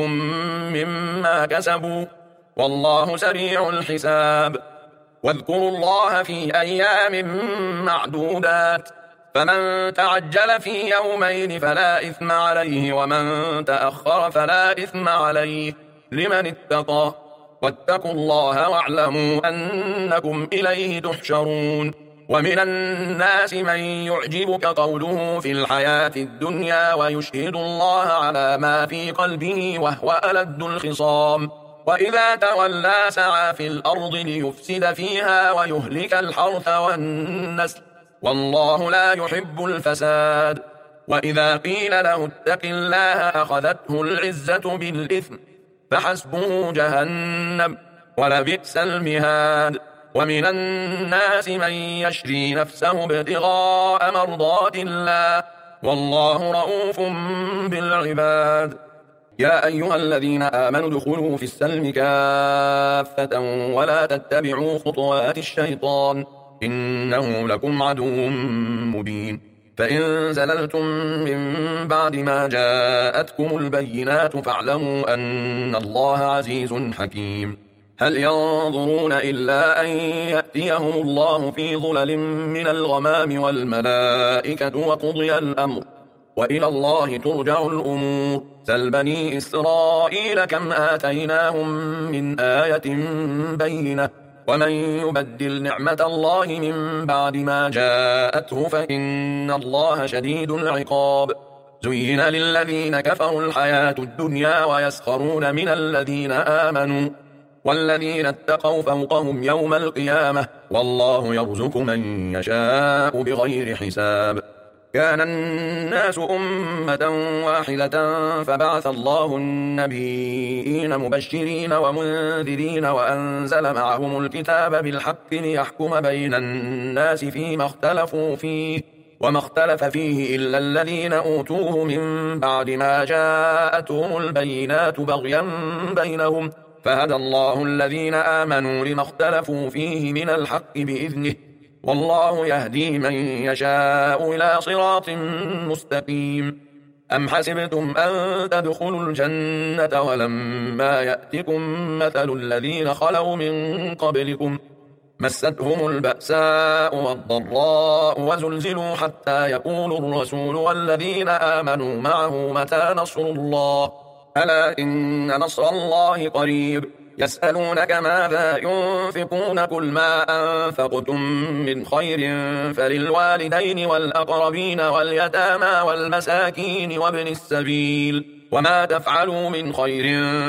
مما كسبوا والله سريع الحساب واذكروا الله في أيام معدودات فمن تعجل في يومين فلا إثم عليه ومن تأخر فلا إثم عليه لمن اتقى واتقوا الله واعلموا أنكم إليه تحشرون ومن الناس من يعجبك قوله في الحياة الدنيا ويشهد الله على ما في قلبه وهو ألد الخصام وإذا تولى سعى في الأرض ليفسد فيها ويهلك الحرث والنسل والله لا يحب الفساد وإذا قيل له اتق الله أخذته العزة بالإثم فحسبه جهنم ولبئس المهاد ومن الناس من يشري نفسه ابتغاء مرضات الله والله رؤوف بالعباد يا أيها الذين آمنوا ادخلوا في السلم كافة ولا تتبعوا خطوات الشيطان إنه لكم عدو مبين فإن زللتم من بعد ما جاءتكم البينات فاعلموا أن الله عزيز حكيم هل ينظرون إلا أن يأتيهم الله في ظلل من الغمام والملائكة وقضي الأمر وإلى الله ترجع الأمور سل بني إسرائيل كم آتيناهم من آية بينة ومن يبدل نعمة الله من بعد ما جاءته فإن الله شديد العقاب زين للذين كفروا الحياة الدنيا ويسخرون من الذين آمنوا والذين اتقوا فوقهم يوم القيامة والله يرزق من يشاء بغير حساب كان الناس أمة واحدة فبعث الله النبيين مبشرين ومنذرين وأنزل معهم الكتاب بالحق ليحكم بين الناس فيما اختلفوا فيه وما اختلف فيه إلا الذين أوتوه من بعد ما جاءتهم البينات بغيا بينهم فهدى الله الذين آمنوا لما اختلفوا فيه من الحق بإذنه والله يهدي من يشاء إلى صراط مستقيم أم حسبتم أن تدخلوا الجنة ولما يأتكم مثل الذين خلوا من قبلكم مستهم البأساء والضراء وزلزلوا حتى يقول الرسول والذين آمنوا معه متى نصر الله ألا إن نصر الله قريب يسألونك ماذا ينفقون قل ما أنفقتم من خير فللوالدين والأقربين واليتامى والمساكين وابن السبيل وما تفعلوا من خير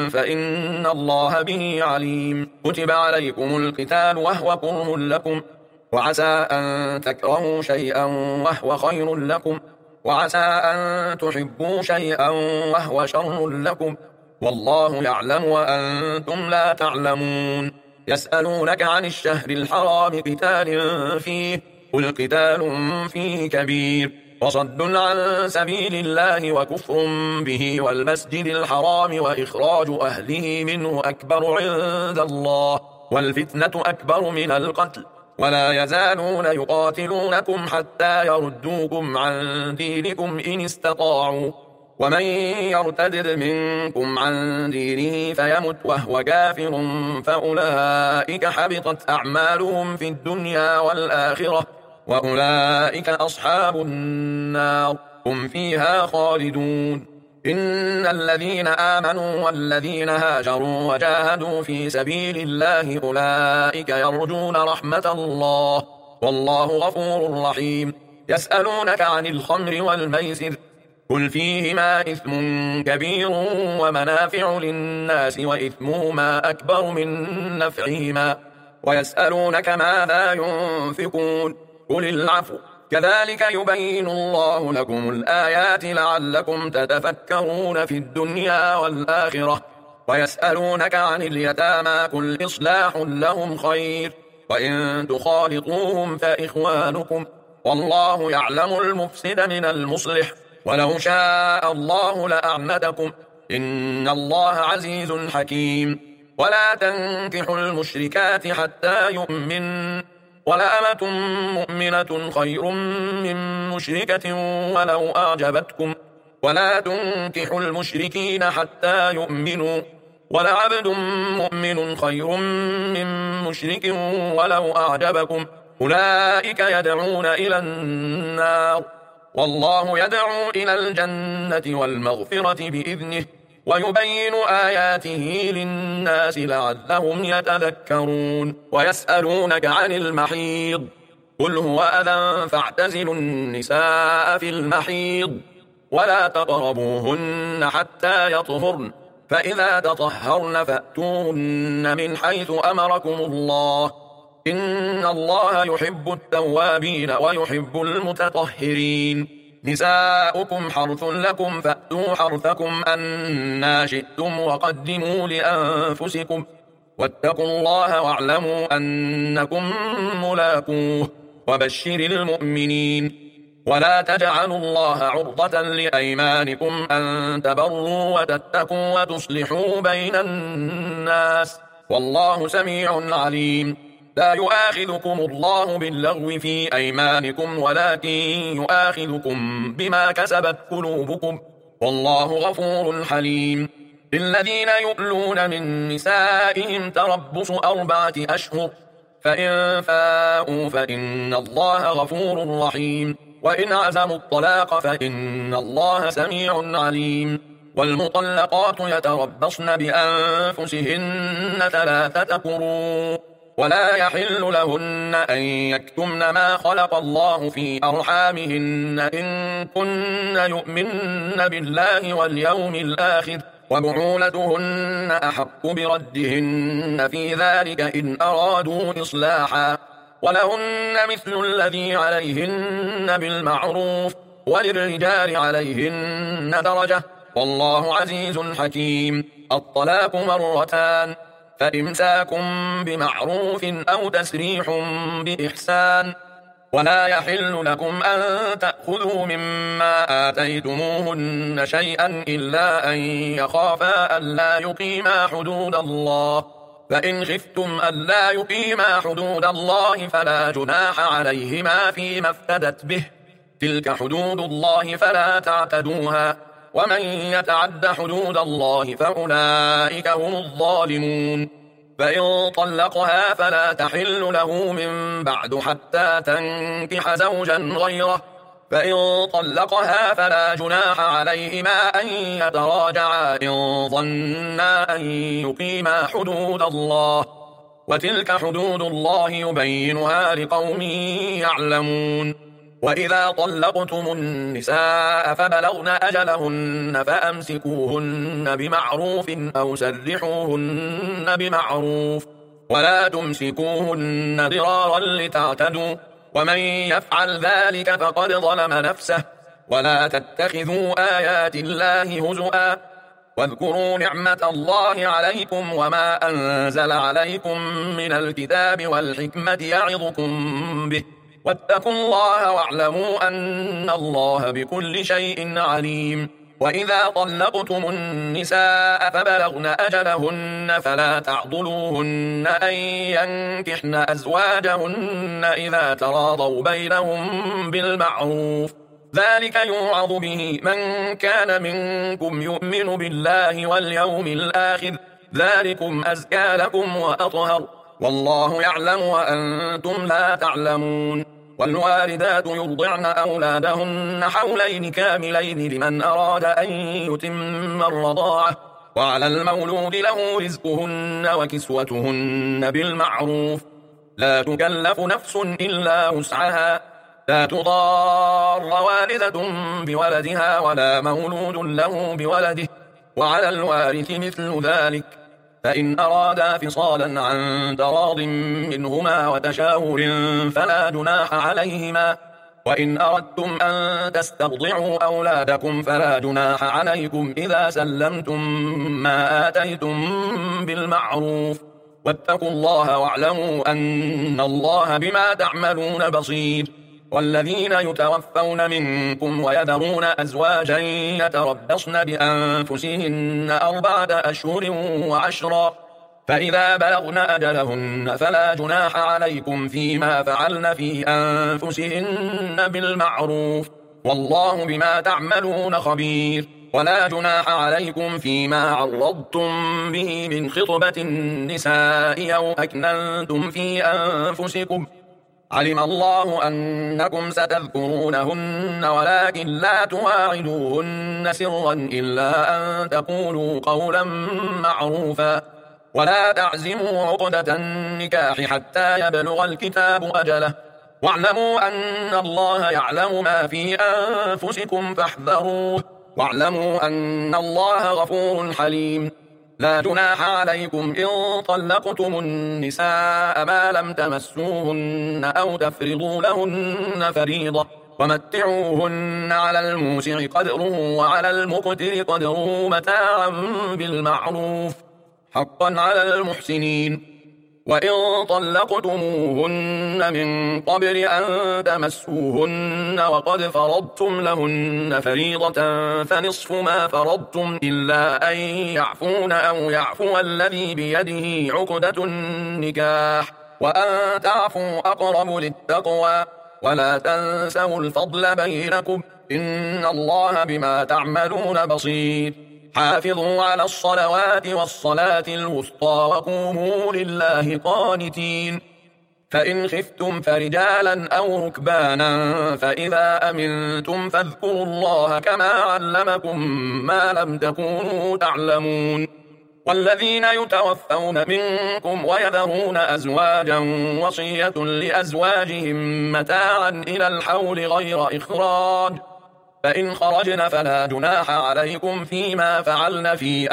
فإن الله به عليم كتب عليكم القتال وهو كره لكم وعسى أن تكرهوا شيئا وهو خير لكم وعسى أن تحبوا شيئا وهو شر لكم والله يعلم وأنتم لا تعلمون يسألونك عن الشهر الحرام قتال فيه قل قتال فيه كبير وصد عن سبيل الله وكفر به والمسجد الحرام وإخراج أهله منه أكبر عند الله والفتنة أكبر من القتل ولا يزالون يقاتلونكم حتى يردوكم عن دينكم إن استطاعوا ومن يرتد منكم عن دينه فيمت وهو كافر فأولئك حبطت أعمالهم في الدنيا والآخرة وأولئك أصحاب النار هم فيها خالدون إن الذين آمنوا والذين هاجروا وجاهدوا في سبيل الله أولئك يرجون رحمة الله والله غفور رحيم يسألونك عن الخمر والميسر قل فيهما إثم كبير ومنافع للناس وإثمهما أكبر من نفعهما ويسألونك ماذا ينفقون قل العفو كذلك يبين الله لكم الآيات لعلكم تتفكرون في الدنيا والآخرة ويسألونك عن اليتامى قل إصلاح لهم خير وإن تخالطوهم فإخوانكم والله يعلم المفسد من المصلح ولو شاء الله لأعنتكم إن الله عزيز حكيم ولا تنكحوا المشركات حتى يؤمن ولأمة مؤمنة خير من مشركة ولو أعجبتكم ولا تنكحوا المشركين حتى يؤمنوا ولعبد مؤمن خير من مشرك ولو أعجبكم أولئك يدعون إلى النار والله يدعو إلى الجنة والمغفرة بإذنه ويبين آياته للناس لعلهم يتذكرون ويسألونك عن المحيض قل هو أذى فاعتزلوا النساء في المحيض ولا تقربوهن حتى يطهرن فإذا تطهرن فأتوهن من حيث أمركم الله إن الله يحب التوابين ويحب المتطهرين نساؤكم حرث لكم فأتوا حرثكم أنى شئتم وقدموا لأنفسكم واتقوا الله واعلموا أنكم ملاقوه وبشر المؤمنين ولا تجعلوا الله عرضة لأيمانكم أن تبروا وتتقوا وتصلحوا بين الناس والله سميع عليم لا يؤاخذكم الله باللغو في أيمانكم ولكن يؤاخذكم بما كسبت قلوبكم والله غفور حليم للذين يؤلون من نسائهم تربص أربعة أشهر فإن فاءوا فإن الله غفور رحيم وإن عزموا الطلاق فإن الله سميع عليم والمطلقات يتربصن بأنفسهن ثلاثة قروء ولا يحل لهن أن يكتمن ما خلق الله في أرحامهن إن كن يؤمن بالله واليوم الآخر وبعولتهن أحق بردهن في ذلك إن أرادوا إصلاحا ولهن مثل الذي عليهن بالمعروف وللرجال عليهن درجة والله عزيز حكيم الطلاق مرتان فإمساك بمعروف أو تسريح بإحسان ولا يحل لكم أن تأخذوا مما آتيتموهن شيئا إلا أن يخافا ألا يقيما حدود الله فإن خفتم ألا يقيما حدود الله فلا جناح عليهما فيما افتدت به تلك حدود الله فلا تعتدوها ومن يتعد حدود الله فأولئك هم الظالمون فإن طلقها فلا تحل له من بعد حتى تنكح زوجا غيره فإن طلقها فلا جناح عليهما أن يتراجعا إن ظنا أن يقيما حدود الله وتلك حدود الله يبينها لقوم يعلمون وإذا طلقتم النساء فبلغن أجلهن فأمسكوهن بمعروف أو سرحوهن بمعروف ولا تمسكوهن ضرارا لتعتدوا ومن يفعل ذلك فقد ظلم نفسه ولا تتخذوا آيات الله هزؤا واذكروا نعمة الله عليكم وما أنزل عليكم من الكتاب والحكمة يعظكم به واتقوا الله واعلموا أن الله بكل شيء عليم وإذا طلقتم النساء فبلغن أجلهن فلا تعضلوهن أن ينكحن أزواجهن إذا تراضوا بينهم بالمعروف ذلك يوعظ به من كان منكم يؤمن بالله واليوم الآخر ذلكم أزكى لكم وأطهر والله يعلم وأنتم لا تعلمون والوالدات يرضعن أولادهن حولين كاملين لمن أراد أن يتم الرضاعة وعلى المولود له رزقهن وكسوتهن بالمعروف لا تكلف نفس إلا وسعها لا تضار والدة بولدها ولا مولود له بولده وعلى الوارث مثل ذلك فإن أرادا فصالا عن تراض منهما وتشاور فلا جناح عليهما وإن أردتم أن تسترضعوا أولادكم فلا جناح عليكم إذا سلمتم ما آتيتم بالمعروف واتقوا الله واعلموا أن الله بما تعملون بصير والذين يتوفون منكم ويذرون أزواجا يتربصن بأنفسهن أربعة أشهر وعشرا فإذا بلغن أجلهن فلا جناح عليكم فيما فعلن في أنفسهن بالمعروف والله بما تعملون خبير. ولا جناح عليكم فيما عرضتم به من خطبة النساء أو أكننتم في أنفسكم علم الله أنكم ستذكرونهن ولكن لا تواعدوهن سرا إلا أن تقولوا قولا معروفا ولا تعزموا عقدة النكاح حتى يبلغ الكتاب أجله واعلموا أن الله يعلم ما في أنفسكم فاحذروه واعلموا أن الله غفور حليم. لا جناح عليكم إن طلقتم النساء ما لم تمسوهن أو تفرضوا لهن فريضة ومتعوهن على الموسع قدره وعلى المقتر قدره متاعا بالمعروف حقا على المحسنين. وإن طلقتموهن من قبل أن تمسوهن وقد فرضتم لهن فريضة فنصف ما فرضتم إلا أن يعفون أو يعفو الذي بيده عقدة النكاح وأن تعفوا أقرب للتقوى ولا تنسوا الفضل بينكم إن الله بما تعملون بصير. حافظوا على الصلوات والصلاة الوسطى وقوموا لله قانتين. فإن خفتم فرجالا أو ركبانا فإذا أمنتم فاذكروا الله كما علمكم ما لم تكونوا تعلمون. والذين يتوفون منكم ويذرون أزواجا وصية لأزواجهم متاعا إلى الحول غير إخراج فإن خرجن فلا جناح عليكم فيما فعلن في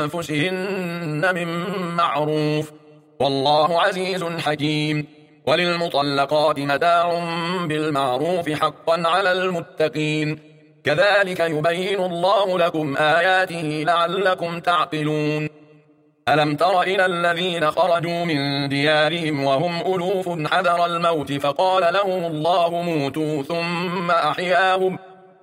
أنفسهن من معروف والله عزيز حكيم. وللمطلقات متاع بالمعروف حقا على المتقين كذلك يبين الله لكم آياته لعلكم تعقلون. ألم تر إلى الذين خرجوا من ديارهم وهم ألوف حذر الموت فقال لهم الله موتوا ثم أحياهم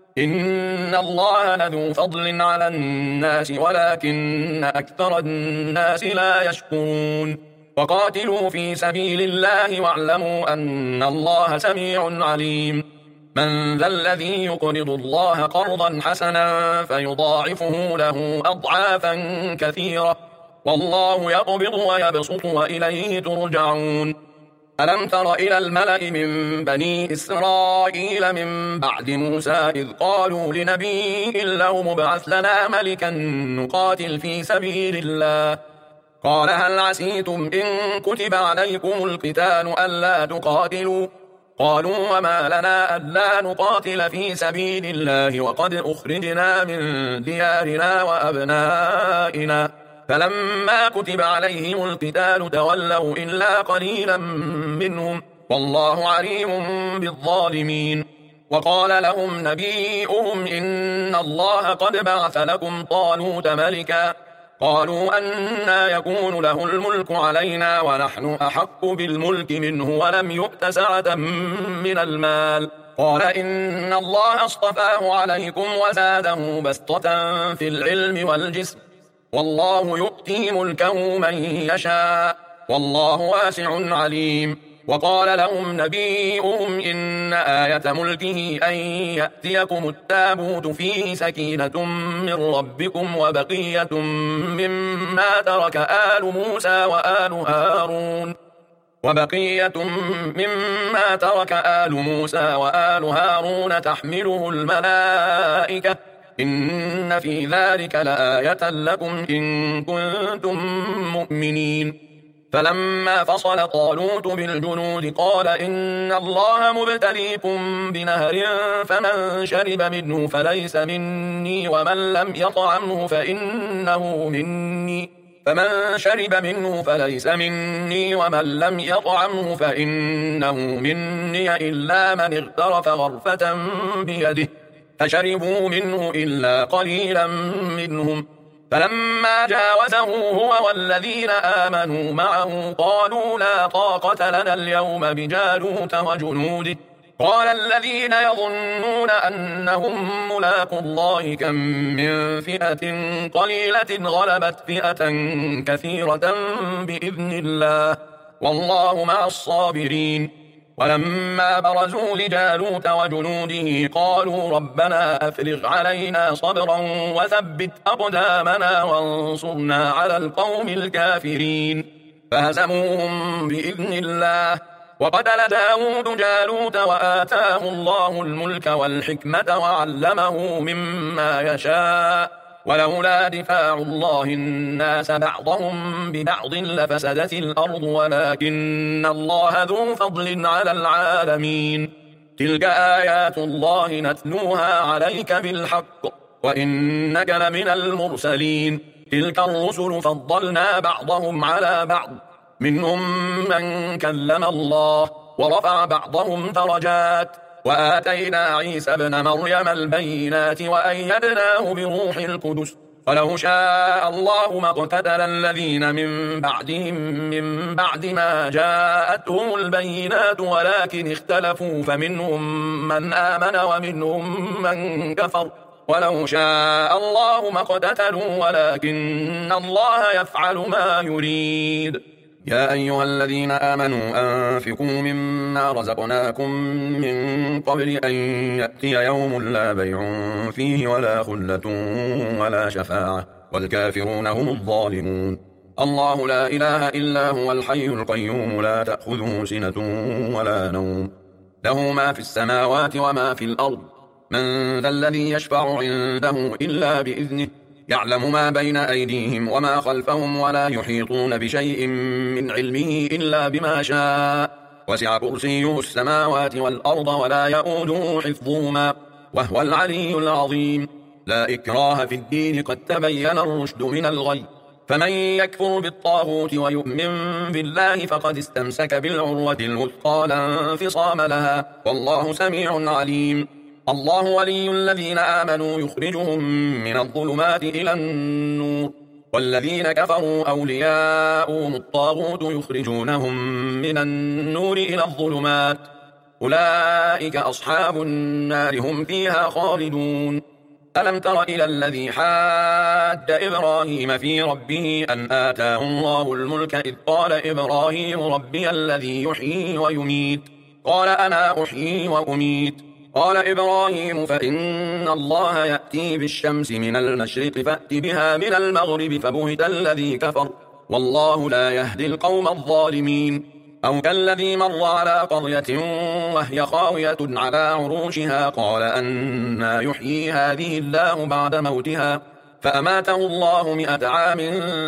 إن الله لذو فضل على الناس ولكن أكثر الناس لا يشكرون. وقاتلوا في سبيل الله واعلموا أن الله سميع عليم. من ذا الذي يقرض الله قرضا حسنا فيضاعفه له أضعافا كثيرة والله يقبض ويبسط وإليه ترجعون. ألم تر إلى الملأ من بني إسرائيل من بعد موسى إذ قالوا لنبي له مبعث لنا ملكا نقاتل في سبيل الله قال هل عسيتم إن كتب عليكم القتال ألا تقاتلوا قالوا وما لنا ألا نقاتل في سبيل الله وقد أخرجنا من ديارنا وأبنائنا فلما كتب عليهم القتال تولوا إلا قليلا منهم والله عليم بالظالمين. وقال لهم نبيئهم إن الله قد بعث لكم طالوت ملكا قالوا أنى يكون له الملك علينا ونحن أحق بالملك منه ولم يؤت سعة من المال قال إن الله اصطفاه عليكم وزاده بسطة في العلم والجسم والله يؤتي ملكه من يشاء والله واسع عليم. وقال لهم نبيهم إن آية ملكه أن يأتيكم التابوت فيه سكينة من ربكم وبقية مما ترك آل موسى وآل هارون وبقية مما ترك آل موسى وآل هارون تحمله الملائكة إن في ذلك لآية لكم إن كنتم مؤمنين. فلما فصل طالوت بالجنود قال إن الله مبتليكم بنهر فمن شرب منه فليس مني ومن لم يطعمه فإنه مني فمن شرب منه فليس مني ومن لم يطعمه فإنه مني إلا من اغترف غرفة بيده فشربوا منه إلا قليلا منهم فلما جاوزه هو والذين آمنوا معه قالوا لا طاقة لنا اليوم بجالوت وجنوده قال الذين يظنون أنهم ملاقو الله كم من فئة قليلة غلبت فئة كثيرة بإذن الله والله مع الصابرين. ولما برزوا لجالوت وجنوده قالوا ربنا أفرغ علينا صبرا وثبت أقدامنا وانصرنا على القوم الكافرين. فهزموهم بإذن الله وقتل داود جالوت وآتاه الله الملك والحكمة وعلمه مما يشاء ولولا دفاع الله الناس بعضهم ببعض لفسدت الأرض ولكن الله ذو فضل على العالمين. تلك آيات الله نتلوها عليك بالحق وإنك لمن المرسلين. تلك الرسل فضلنا بعضهم على بعض منهم من كلم الله ورفع بعضهم درجات وآتينا عيسى ابن مريم البينات وأيدناه بروح القدس ولو شاء الله ما اقتتل الذين من بعدهم من بعد ما جاءتهم البينات ولكن اختلفوا فمنهم من آمن ومنهم من كفر ولو شاء الله ما اقتتلوا ولكن الله يفعل ما يريد. يا أيها الذين آمنوا أنفقوا مما رزقناكم من قبل أن يأتي يوم لا بيع فيه ولا خلة ولا شفاعة والكافرون هم الظالمون. الله لا إله إلا هو الحي القيوم لا تأخذه سنة ولا نوم له ما في السماوات وما في الأرض من ذا الذي يشفع عنده إلا بإذنه يعلم ما بين أيديهم وما خلفهم ولا يحيطون بشيء من علمه إلا بما شاء وسع كرسيه السماوات والأرض ولا يؤوده حفظهما وهو العلي العظيم. لا إكراه في الدين قد تبين الرشد من الغي فمن يكفر بالطاغوت ويؤمن بالله فقد استمسك بالعروة الوثقى لا انفصام لها والله سميع عليم. الله ولي الذين آمنوا يخرجهم من الظلمات إلى النور والذين كفروا أولياؤهم الطاغوت يخرجونهم من النور إلى الظلمات أولئك أصحاب النار هم فيها خالدون. ألم تر إلى الذي حاد إبراهيم في ربه أن آتاه الله الملك إذ قال إبراهيم ربي الذي يحيي ويميت قال أنا أحيي وأميت قال إبراهيم فإن الله يأتي بالشمس من المشرق فأت بها من المغرب فبهت الذي كفر والله لا يهدي القوم الظالمين. أو كالذي مر على قرية وهي خاوية على عروشها قال أنى يحيي هذه الله بعد موتها فأماته الله مئة عام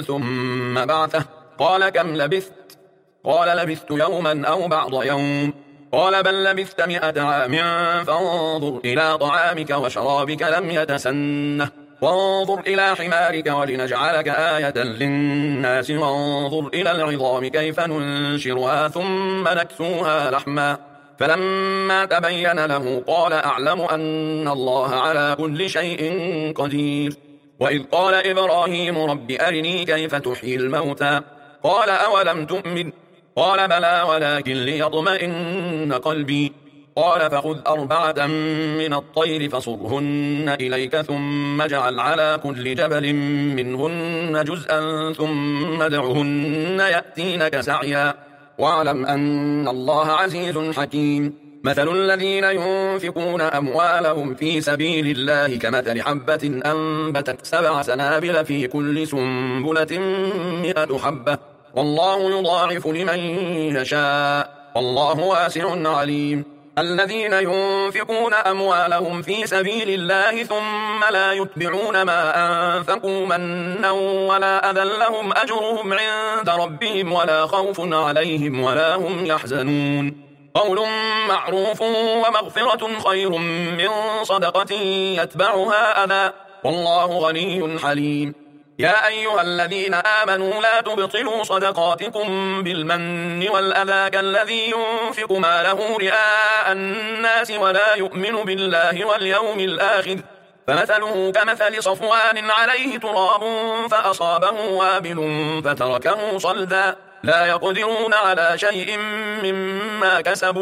ثم بعثه قال كم لبثت قال لبثت يوما أو بعض يوم قال بل لبثت مئة عام فانظر إلى طعامك وشرابك لم يتسنه وانظر إلى حمارك ولنجعلك آية للناس وانظر إلى العظام كيف ننشرها ثم نكسوها لحما فلما تبين له قال أعلم أن الله على كل شيء قدير. وإذ قال إبراهيم رب أرني كيف تحيي الموتى قال أولم تؤمن قال بلى ولكن ليطمئن قلبي قال فخذ أربعة من الطير فصرهن إليك ثم اجعل على كل جبل منهن جزءا ثم ادعهن يأتينك سعيا واعلم أن الله عزيز حكيم. مثل الذين ينفقون أموالهم في سبيل الله كمثل حبة أنبتت سبع سنابل في كل سنبلة مئة حبة والله يضاعف لمن يشاء والله واسع عليم. الذين ينفقون أموالهم في سبيل الله ثم لا يتبعون ما أنفقوا منا ولا أذى لهم أجرهم عند ربهم ولا خوف عليهم ولا هم يحزنون. قول معروف ومغفرة خير من صدقة يتبعها أذى والله غني حليم. يا أيها الذين آمنوا لا تبطلوا صدقاتكم بالمن والأذى كالذي ينفق ماله رئاء الناس ولا يؤمن بالله واليوم الآخر فمثله كمثل صفوان عليه تراب فأصابه وابل فتركه صلدا لا يقدرون على شيء مما كسبوا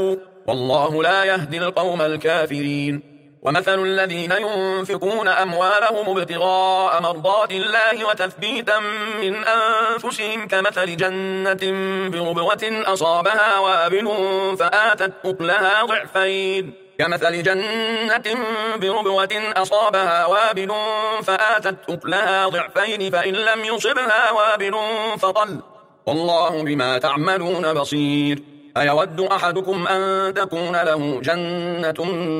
والله لا يهدي القوم الكافرين. ومثل الذين ينفقون أموالهم ابتغاء مرضات الله وتثبيتا من أنفسهم كمثل جنة بربوة أصابها وابل فآتت أكلها ضعفين كمثل جنة بربوة أصابها وابل فآتت أكلها ضعفين فإن لم يصبها وابل فطل والله بما تعملون بصير. أيود أحدكم أن تكون له جنة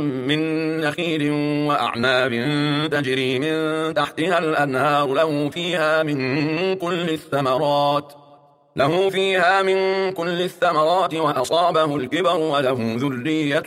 من نخيل وأعناب تجري من تحتها الأنهار له فيها من كل الثمرات له فيها من كل الثمرات وأصابه الكبر وله ذرية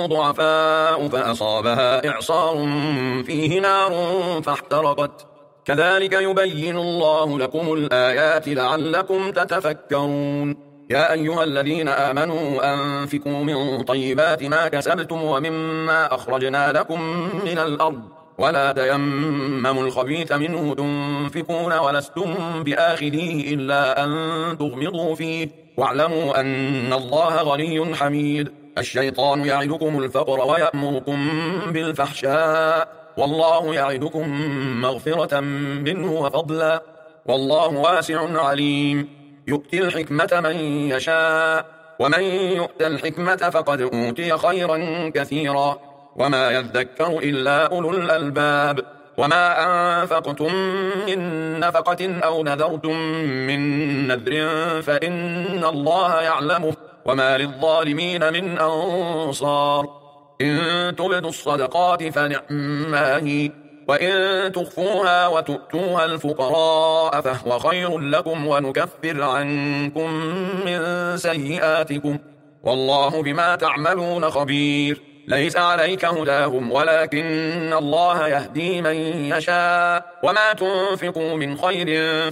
ضعفاء فأصابها إعصار فيه نار فاحترقت كذلك يبين الله لكم الآيات لعلكم تتفكرون. يا أيها الذين آمنوا أنفقوا من طيبات ما كسبتم ومما أخرجنا لكم من الأرض ولا تيمموا الخبيث منه تنفقون ولستم بآخذيه إلا أن تغمضوا فيه واعلموا أن الله غني حميد. الشيطان يعدكم الفقر ويأمركم بالفحشاء والله يعدكم مغفرة منه وفضلا والله واسع عليم. يؤتي الحكمة من يشاء ومن يؤت الحكمة فقد أوتي خيرا كثيرا وما يذكر إلا أولو الألباب. وما أنفقتم من نفقة أو نذرتم من نذر فإن الله يعلمه وما للظالمين من أنصار. إن تبدوا الصدقات فنعما هي وإن تخفوها وتؤتوها الفقراء فهو خير لكم ونكفر عنكم من سيئاتكم والله بما تعملون خبير. ليس عليك هداهم ولكن الله يهدي من يشاء وما تنفقوا من خير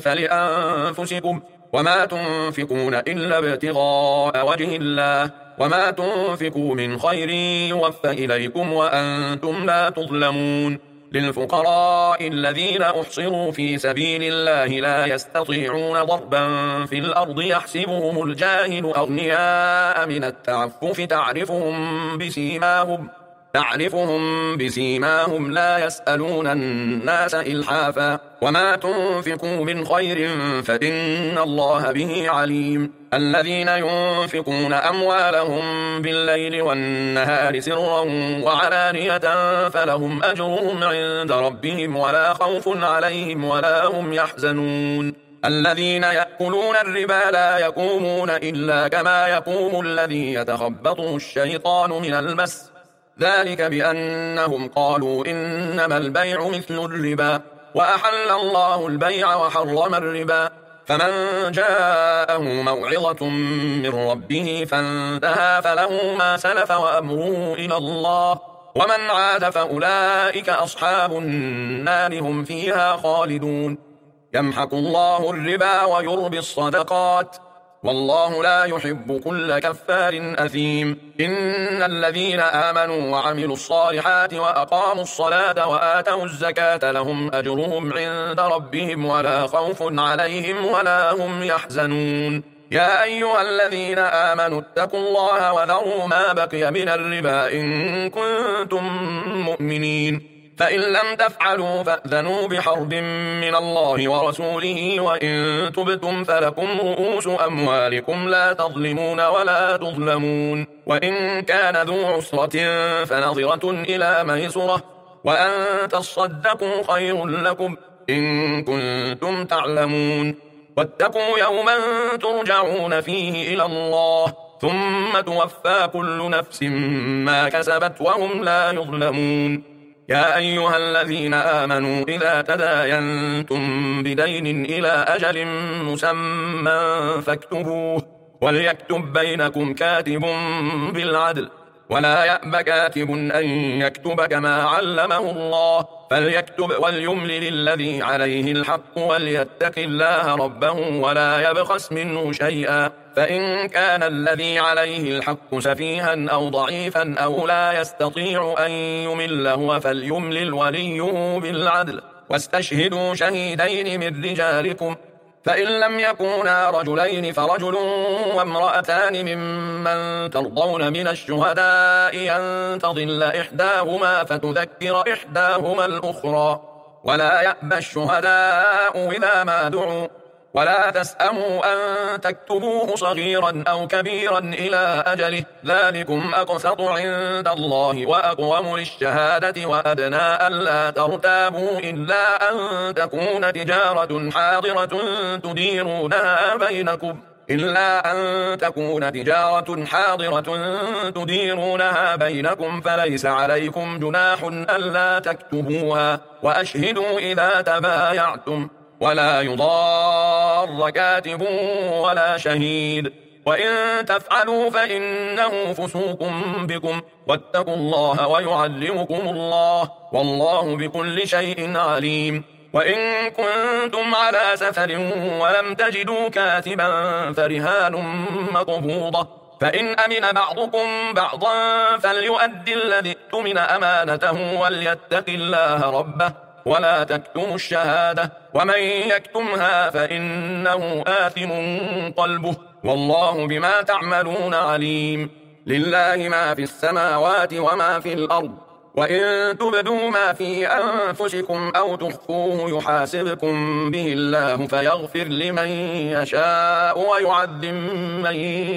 فلأنفسكم وما تنفقون إلا ابتغاء وجه الله وما تنفقوا من خير يوفى إليكم وأنتم لا تظلمون. للفقراء الذين أحصروا في سبيل الله لا يستطيعون ضربا في الأرض يحسبهم الجاهل أغنياء من التعفف تعرفهم بسيماهم تعرفهم بسيماهم لا يسألون الناس إلحافا وما تنفقوا من خير فإن الله به عليم. الذين ينفقون أموالهم بالليل والنهار سرا وعلانية فلهم أجرهم عند ربهم ولا خوف عليهم ولا هم يحزنون. الذين يأكلون الربا لا يقومون إلا كما يقوم الذي يتخبطه الشيطان من المس ذلك بأنهم قالوا إنما البيع مثل الربا وأحل الله البيع وحرم الربا فمن جاءه موعظة من ربه فانتهى فله ما سلف وأمره إلى الله ومن عاد فأولئك أصحاب النار هم فيها خالدون. يمحق الله الربا ويربي الصدقات والله لا يحب كل كفار أثيم. إن الذين آمنوا وعملوا الصالحات وأقاموا الصلاة وآتوا الزكاة لهم أجرهم عند ربهم ولا خوف عليهم ولا هم يحزنون. يا أيها الذين آمنوا اتقوا الله وذروا ما بقي من الربا إن كنتم مؤمنين فإن لم تفعلوا فأذنوا بحرب من الله ورسوله وإن تبتم فلكم رؤوس أموالكم لا تظلمون ولا تظلمون. وإن كان ذو عسرة فنظرة إلى ميسرة وأن تصدقوا خير لكم إن كنتم تعلمون. واتقوا يوما ترجعون فيه إلى الله ثم توفى كل نفس ما كسبت وهم لا يظلمون. يا أيها الذين آمنوا إذا تداينتم بدين إلى أجل مسمى فاكتبوه وليكتب بينكم كاتب بالعدل ولا يأب كاتب أن يكتب كما علمه الله فليكتب وليملل الذي عليه الحق وليتق الله ربه ولا يبخس منه شيئا فإن كان الذي عليه الحق سفيها أو ضعيفا أو لا يستطيع أن يمل هو فليملل وليه بالعدل واستشهدوا شهيدين من رجالكم فإن لم يكونا رجلين فرجل وامرأتان ممن ترضون من الشهداء أن تضل إحداهما فتذكر إحداهما الأخرى ولا يأبى الشهداء إذا ما دعوا ولا تسأموا أن تكتبوه صغيرا أو كبيرا إلى أجله ذلكم أقسط عند الله وأقوم للشهادة وأدنى ألا ترتابوا إلا أن تكون تجارة حاضرة تديرونها بينكم إلا أن تكون تجارة حاضرة تديرونها بينكم فليس عليكم جناح ألا تكتبوها وأشهدوا إذا تبايعتم ولا يضار كاتب ولا شهيد وإن تفعلوا فإنه فسوق بكم واتقوا الله ويعلمكم الله والله بكل شيء عليم وإن كنتم على سفر ولم تجدوا كاتبا فرهان مقبوضة فإن أمن بعضكم بعضا فليؤدي الذي اؤتمن أمانته وليتق الله ربه ولا تكتموا الشهادة ومن يكتمها فإنه آثم قلبه والله بما تعملون عليم لله ما في السماوات وما في الأرض وإن تبدوا ما في أنفسكم أو تخفوه يحاسبكم به الله فيغفر لمن يشاء ويعذب من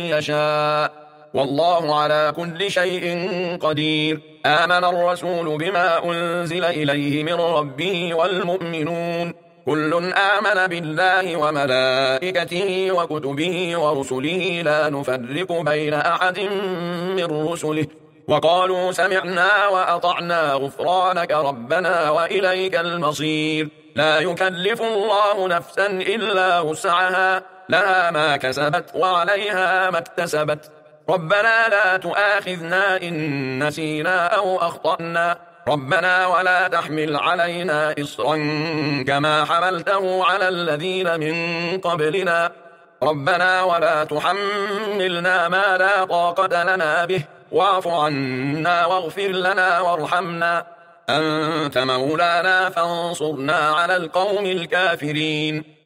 يشاء والله على كل شيء قدير آمن الرسول بما أنزل إليه من ربه والمؤمنون كل آمن بالله وملائكته وكتبه ورسله لا نفرق بين أحد من رسله وقالوا سمعنا وأطعنا غفرانك ربنا وإليك المصير لا يكلف الله نفسا إلا وسعها لها ما كسبت وعليها ما اكتسبت ربنا لا تؤاخذنا إن نسينا أو أخطأنا ربنا ولا تحمل علينا إصرا كما حملته على الذين من قبلنا ربنا ولا تحملنا ما لا طاقة لنا به واعف عنا واغفر لنا وارحمنا أنت مولانا فانصرنا على القوم الكافرين